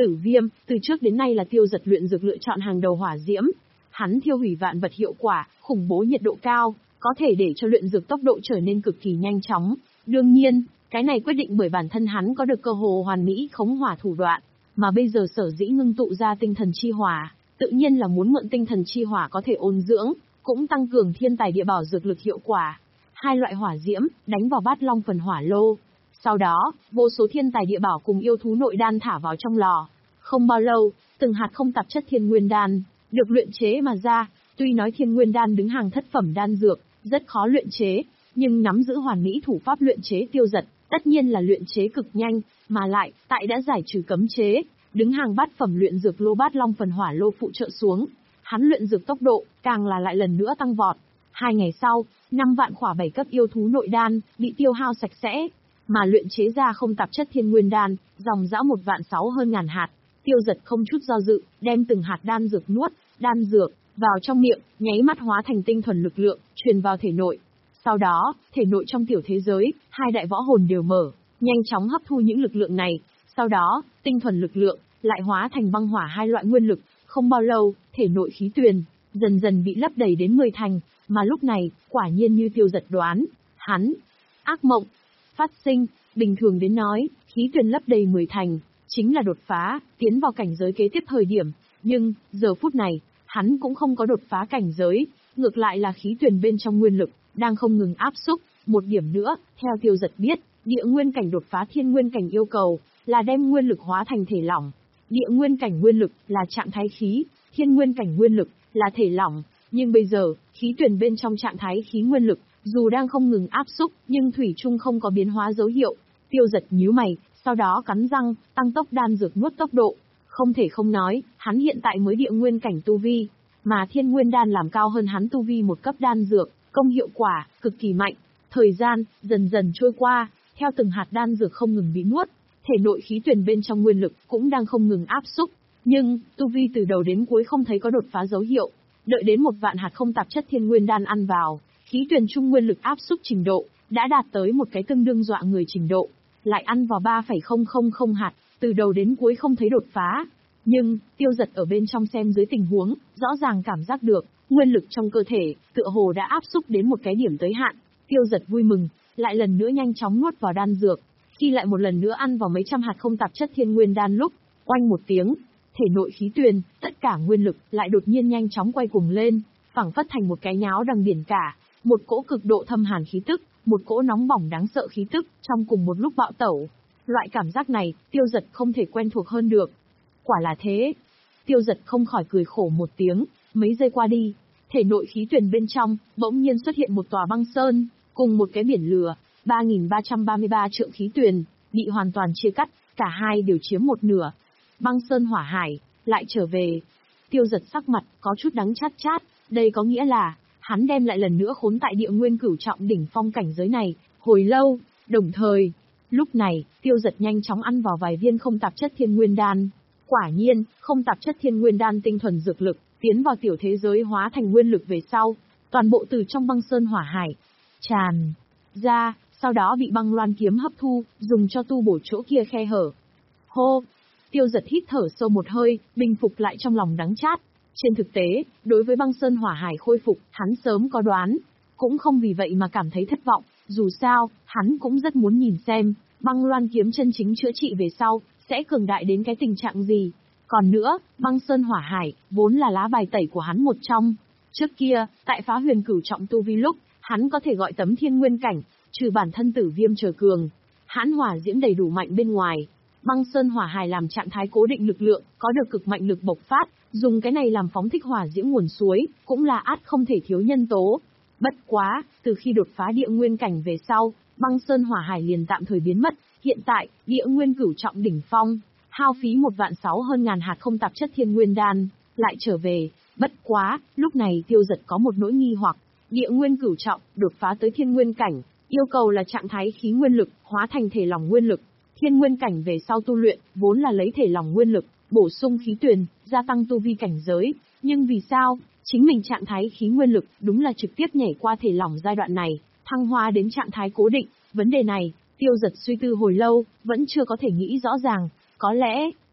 Tử Viêm, từ trước đến nay là Tiêu Dật luyện dược lựa chọn hàng đầu hỏa diễm. Hắn thiêu hủy vạn vật hiệu quả, khủng bố nhiệt độ cao, có thể để cho luyện dược tốc độ trở nên cực kỳ nhanh chóng. Đương nhiên, cái này quyết định bởi bản thân hắn có được cơ hồ hoàn mỹ khống hỏa thủ đoạn, mà bây giờ sở dĩ ngưng tụ ra tinh thần chi hỏa, tự nhiên là muốn mượn tinh thần chi hỏa có thể ôn dưỡng, cũng tăng cường thiên tài địa bảo dược lực hiệu quả. Hai loại hỏa diễm đánh vào bát long phần hỏa lô. Sau đó, vô số thiên tài địa bảo cùng yêu thú nội đan thả vào trong lò. Không bao lâu, từng hạt không tạp chất thiên nguyên đan được luyện chế mà ra. Tuy nói thiên nguyên đan đứng hàng thất phẩm đan dược, rất khó luyện chế, nhưng nắm giữ hoàn mỹ thủ pháp luyện chế Tiêu Dật, tất nhiên là luyện chế cực nhanh, mà lại, tại đã giải trừ cấm chế, đứng hàng bát phẩm luyện dược lô bát long phần hỏa lô phụ trợ xuống, hắn luyện dược tốc độ càng là lại lần nữa tăng vọt. Hai ngày sau, năm vạn khỏa bảy cấp yêu thú nội đan bị tiêu hao sạch sẽ, mà luyện chế ra không tạp chất thiên nguyên đan, dòng dã một vạn sáu hơn ngàn hạt. Tiêu Dật không chút do dự, đem từng hạt đan dược nuốt, đan dược vào trong miệng, nháy mắt hóa thành tinh thuần lực lượng, truyền vào thể nội. Sau đó, thể nội trong tiểu thế giới, hai đại võ hồn đều mở, nhanh chóng hấp thu những lực lượng này. Sau đó, tinh thuần lực lượng lại hóa thành băng hỏa hai loại nguyên lực. Không bao lâu, thể nội khí tuyền dần dần bị lấp đầy đến mười thành, mà lúc này, quả nhiên như Tiêu Dật đoán, hắn ác mộng phát sinh. Bình thường đến nói, khí tuyền lấp đầy mười thành chính là đột phá, tiến vào cảnh giới kế tiếp thời điểm, nhưng giờ phút này, hắn cũng không có đột phá cảnh giới, ngược lại là khí tuyền bên trong nguyên lực đang không ngừng áp xúc. Một điểm nữa, theo Tiêu Dật biết, địa nguyên cảnh đột phá thiên nguyên cảnh yêu cầu là đem nguyên lực hóa thành thể lỏng. Địa nguyên cảnh nguyên lực là trạng thái khí, thiên nguyên cảnh nguyên lực là thể lỏng, nhưng bây giờ, khí tuyền bên trong trạng thái khí nguyên lực, dù đang không ngừng áp xúc, nhưng thủy chung không có biến hóa dấu hiệu. Tiêu Dật nhíu mày, sau đó cắn răng, tăng tốc đan dược nuốt tốc độ. Không thể không nói, hắn hiện tại mới địa nguyên cảnh tu vi, mà thiên nguyên đan làm cao hơn hắn tu vi một cấp đan dược, công hiệu quả cực kỳ mạnh. Thời gian dần dần trôi qua, theo từng hạt đan dược không ngừng bị nuốt, thể nội khí tuyền bên trong nguyên lực cũng đang không ngừng áp xúc, nhưng tu vi từ đầu đến cuối không thấy có đột phá dấu hiệu. Đợi đến một vạn hạt không tạp chất thiên nguyên đan ăn vào, khí tuyền trung nguyên lực áp xúc trình độ đã đạt tới một cái tương đương dọa người trình độ, lại ăn vào ba phẩy không không không hạt, từ đầu đến cuối không thấy đột phá. Nhưng, Tiêu Dật ở bên trong xem dưới tình huống, rõ ràng cảm giác được, nguyên lực trong cơ thể, tựa hồ đã áp xúc đến một cái điểm tới hạn. Tiêu Dật vui mừng, lại lần nữa nhanh chóng nuốt vào đan dược. Khi lại một lần nữa ăn vào mấy trăm hạt không tạp chất thiên nguyên đan lúc, oanh một tiếng, thể nội khí tuyền, tất cả nguyên lực lại đột nhiên nhanh chóng quay cuồng lên, phảng phất thành một cái nháo đằng biển cả, một cỗ cực độ thâm hàn khí tức, một cỗ nóng bỏng đáng sợ khí tức, trong cùng một lúc bạo tẩu. Loại cảm giác này, Tiêu Dật không thể quen thuộc hơn được. Quả là thế. Tiêu Dật không khỏi cười khổ một tiếng, mấy giây qua đi, thể nội khí tuyền bên trong, bỗng nhiên xuất hiện một tòa băng sơn, cùng một cái biển lửa, ba nghìn ba trăm ba mươi ba trượng khí tuyền, bị hoàn toàn chia cắt, cả hai đều chiếm một nửa. Băng sơn hỏa hải, lại trở về. Tiêu Dật sắc mặt, có chút đắng chát chát, đây có nghĩa là, hắn đem lại lần nữa khốn tại địa nguyên cửu trọng đỉnh phong cảnh giới này, hồi lâu, đồng thời. Lúc này, Tiêu Dật nhanh chóng ăn vào vài viên không tạp chất thiên nguyên đan. Quả nhiên, không tạp chất thiên nguyên đan tinh thuần dược lực, tiến vào tiểu thế giới hóa thành nguyên lực về sau, toàn bộ từ trong băng sơn hỏa hải tràn ra, sau đó bị băng loan kiếm hấp thu, dùng cho tu bổ chỗ kia khe hở. Hô! Tiêu Dật hít thở sâu một hơi, bình phục lại trong lòng đắng chát. Trên thực tế, đối với băng sơn hỏa hải khôi phục, hắn sớm có đoán, cũng không vì vậy mà cảm thấy thất vọng. Dù sao, hắn cũng rất muốn nhìn xem, băng loan kiếm chân chính chữa trị về sau, sẽ cường đại đến cái tình trạng gì. Còn nữa, băng sơn hỏa hải, vốn là lá bài tẩy của hắn một trong. Trước kia, tại phá huyền cửu trọng tu vi lúc, hắn có thể gọi tấm thiên nguyên cảnh, trừ bản thân Tử Viêm trở cường, hãn hỏa diễm đầy đủ mạnh bên ngoài. Băng sơn hỏa hải làm trạng thái cố định lực lượng, có được cực mạnh lực bộc phát, dùng cái này làm phóng thích hỏa diễm nguồn suối, cũng là át không thể thiếu nhân tố. Bất quá, từ khi đột phá địa nguyên cảnh về sau, băng sơn hỏa hải liền tạm thời biến mất, hiện tại, địa nguyên cửu trọng đỉnh phong, hao phí một vạn sáu hơn ngàn hạt không tạp chất thiên nguyên đan, lại trở về. Bất quá, lúc này Tiêu Dật có một nỗi nghi hoặc, địa nguyên cửu trọng, đột phá tới thiên nguyên cảnh, yêu cầu là trạng thái khí nguyên lực, hóa thành thể lỏng nguyên lực. Thiên nguyên cảnh về sau tu luyện, vốn là lấy thể lỏng nguyên lực, bổ sung khí tuyền, gia tăng tu vi cảnh giới, nhưng vì sao, chính mình trạng thái khí nguyên lực, đúng là trực tiếp nhảy qua thể lỏng giai đoạn này, thăng hoa đến trạng thái cố định. Vấn đề này, Tiêu Dật suy tư hồi lâu, vẫn chưa có thể nghĩ rõ ràng. Có lẽ,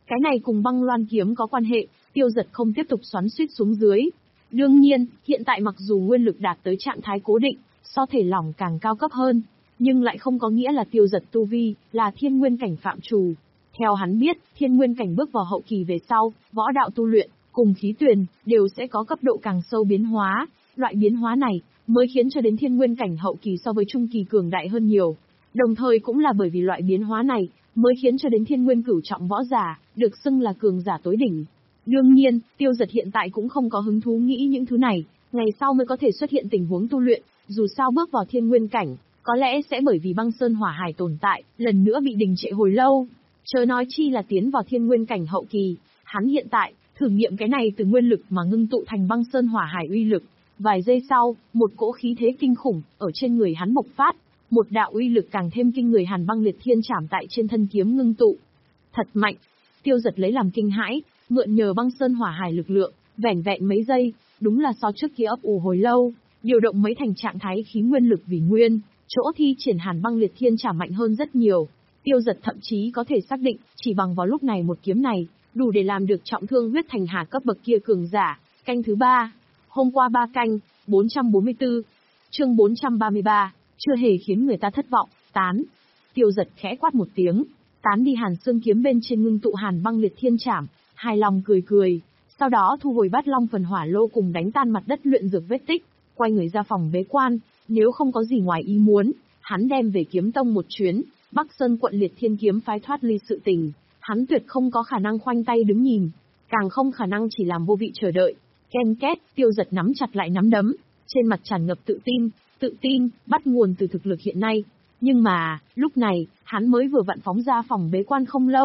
Cái này cùng băng loan kiếm có quan hệ, Tiêu Dật không tiếp tục xoắn xuýt xuống dưới. Đương nhiên, hiện tại mặc dù nguyên lực đạt tới trạng thái cố định, so thể lỏng càng cao cấp hơn, nhưng lại không có nghĩa là Tiêu Dật tu vi là thiên nguyên cảnh phạm trù. Theo hắn biết, thiên nguyên cảnh bước vào hậu kỳ về sau, võ đạo tu luyện, cùng khí tuyền, đều sẽ có cấp độ càng sâu biến hóa. Loại biến hóa này, mới khiến cho đến thiên nguyên cảnh hậu kỳ so với trung kỳ cường đại hơn nhiều. Đồng thời cũng là bởi vì loại biến hóa này, mới khiến cho đến thiên nguyên cửu trọng võ giả, được xưng là cường giả tối đỉnh. Đương nhiên, Tiêu Dật hiện tại cũng không có hứng thú nghĩ những thứ này, ngày sau mới có thể xuất hiện tình huống tu luyện, dù sao bước vào thiên nguyên cảnh, có lẽ sẽ bởi vì băng sơn hỏa hải tồn tại, lần nữa bị đình trệ hồi lâu. Chớ nói chi là tiến vào thiên nguyên cảnh hậu kỳ, hắn hiện tại, thử nghiệm cái này từ nguyên lực mà ngưng tụ thành băng sơn hỏa hải uy lực. Vài giây sau, một cỗ khí thế kinh khủng, ở trên người hắn bộc phát, một đạo uy lực càng thêm kinh người hàn băng liệt thiên trảm tại trên thân kiếm ngưng tụ. Thật mạnh, Tiêu Dật lấy làm kinh hãi, mượn nhờ băng sơn hỏa hải lực lượng, vẻn vẹn mấy giây, đúng là so trước kia ấp ủ hồi lâu, điều động mấy thành trạng thái khí nguyên lực vì nguyên, chỗ thi triển hàn băng liệt thiên trảm mạnh hơn rất nhiều. Tiêu Dật thậm chí có thể xác định, chỉ bằng vào lúc này một kiếm này, đủ để làm được trọng thương huyết thành hà cấp bậc kia cường giả. Canh thứ ba, hôm qua ba canh, bốn trăm bốn mươi tư, chương bốn trăm ba mươi ba, chưa hề khiến người ta thất vọng, tán. Tiêu Dật khẽ quát một tiếng, tán đi hàn xương kiếm bên trên ngưng tụ hàn băng liệt thiên trảm, hài lòng cười cười, sau đó thu hồi bát long phần hỏa lô cùng đánh tan mặt đất luyện dược vết tích, quay người ra phòng bế quan, nếu không có gì ngoài ý muốn, hắn đem về kiếm tông một chuyến, Bắc Sơn quận liệt thiên kiếm phái thoát ly sự tình, hắn tuyệt không có khả năng khoanh tay đứng nhìn, càng không khả năng chỉ làm vô vị chờ đợi. Ken két, Tiêu Dật nắm chặt lại nắm đấm, trên mặt tràn ngập tự tin, tự tin, bắt nguồn từ thực lực hiện nay. Nhưng mà, lúc này, hắn mới vừa vặn phóng ra phòng bế quan không lâu.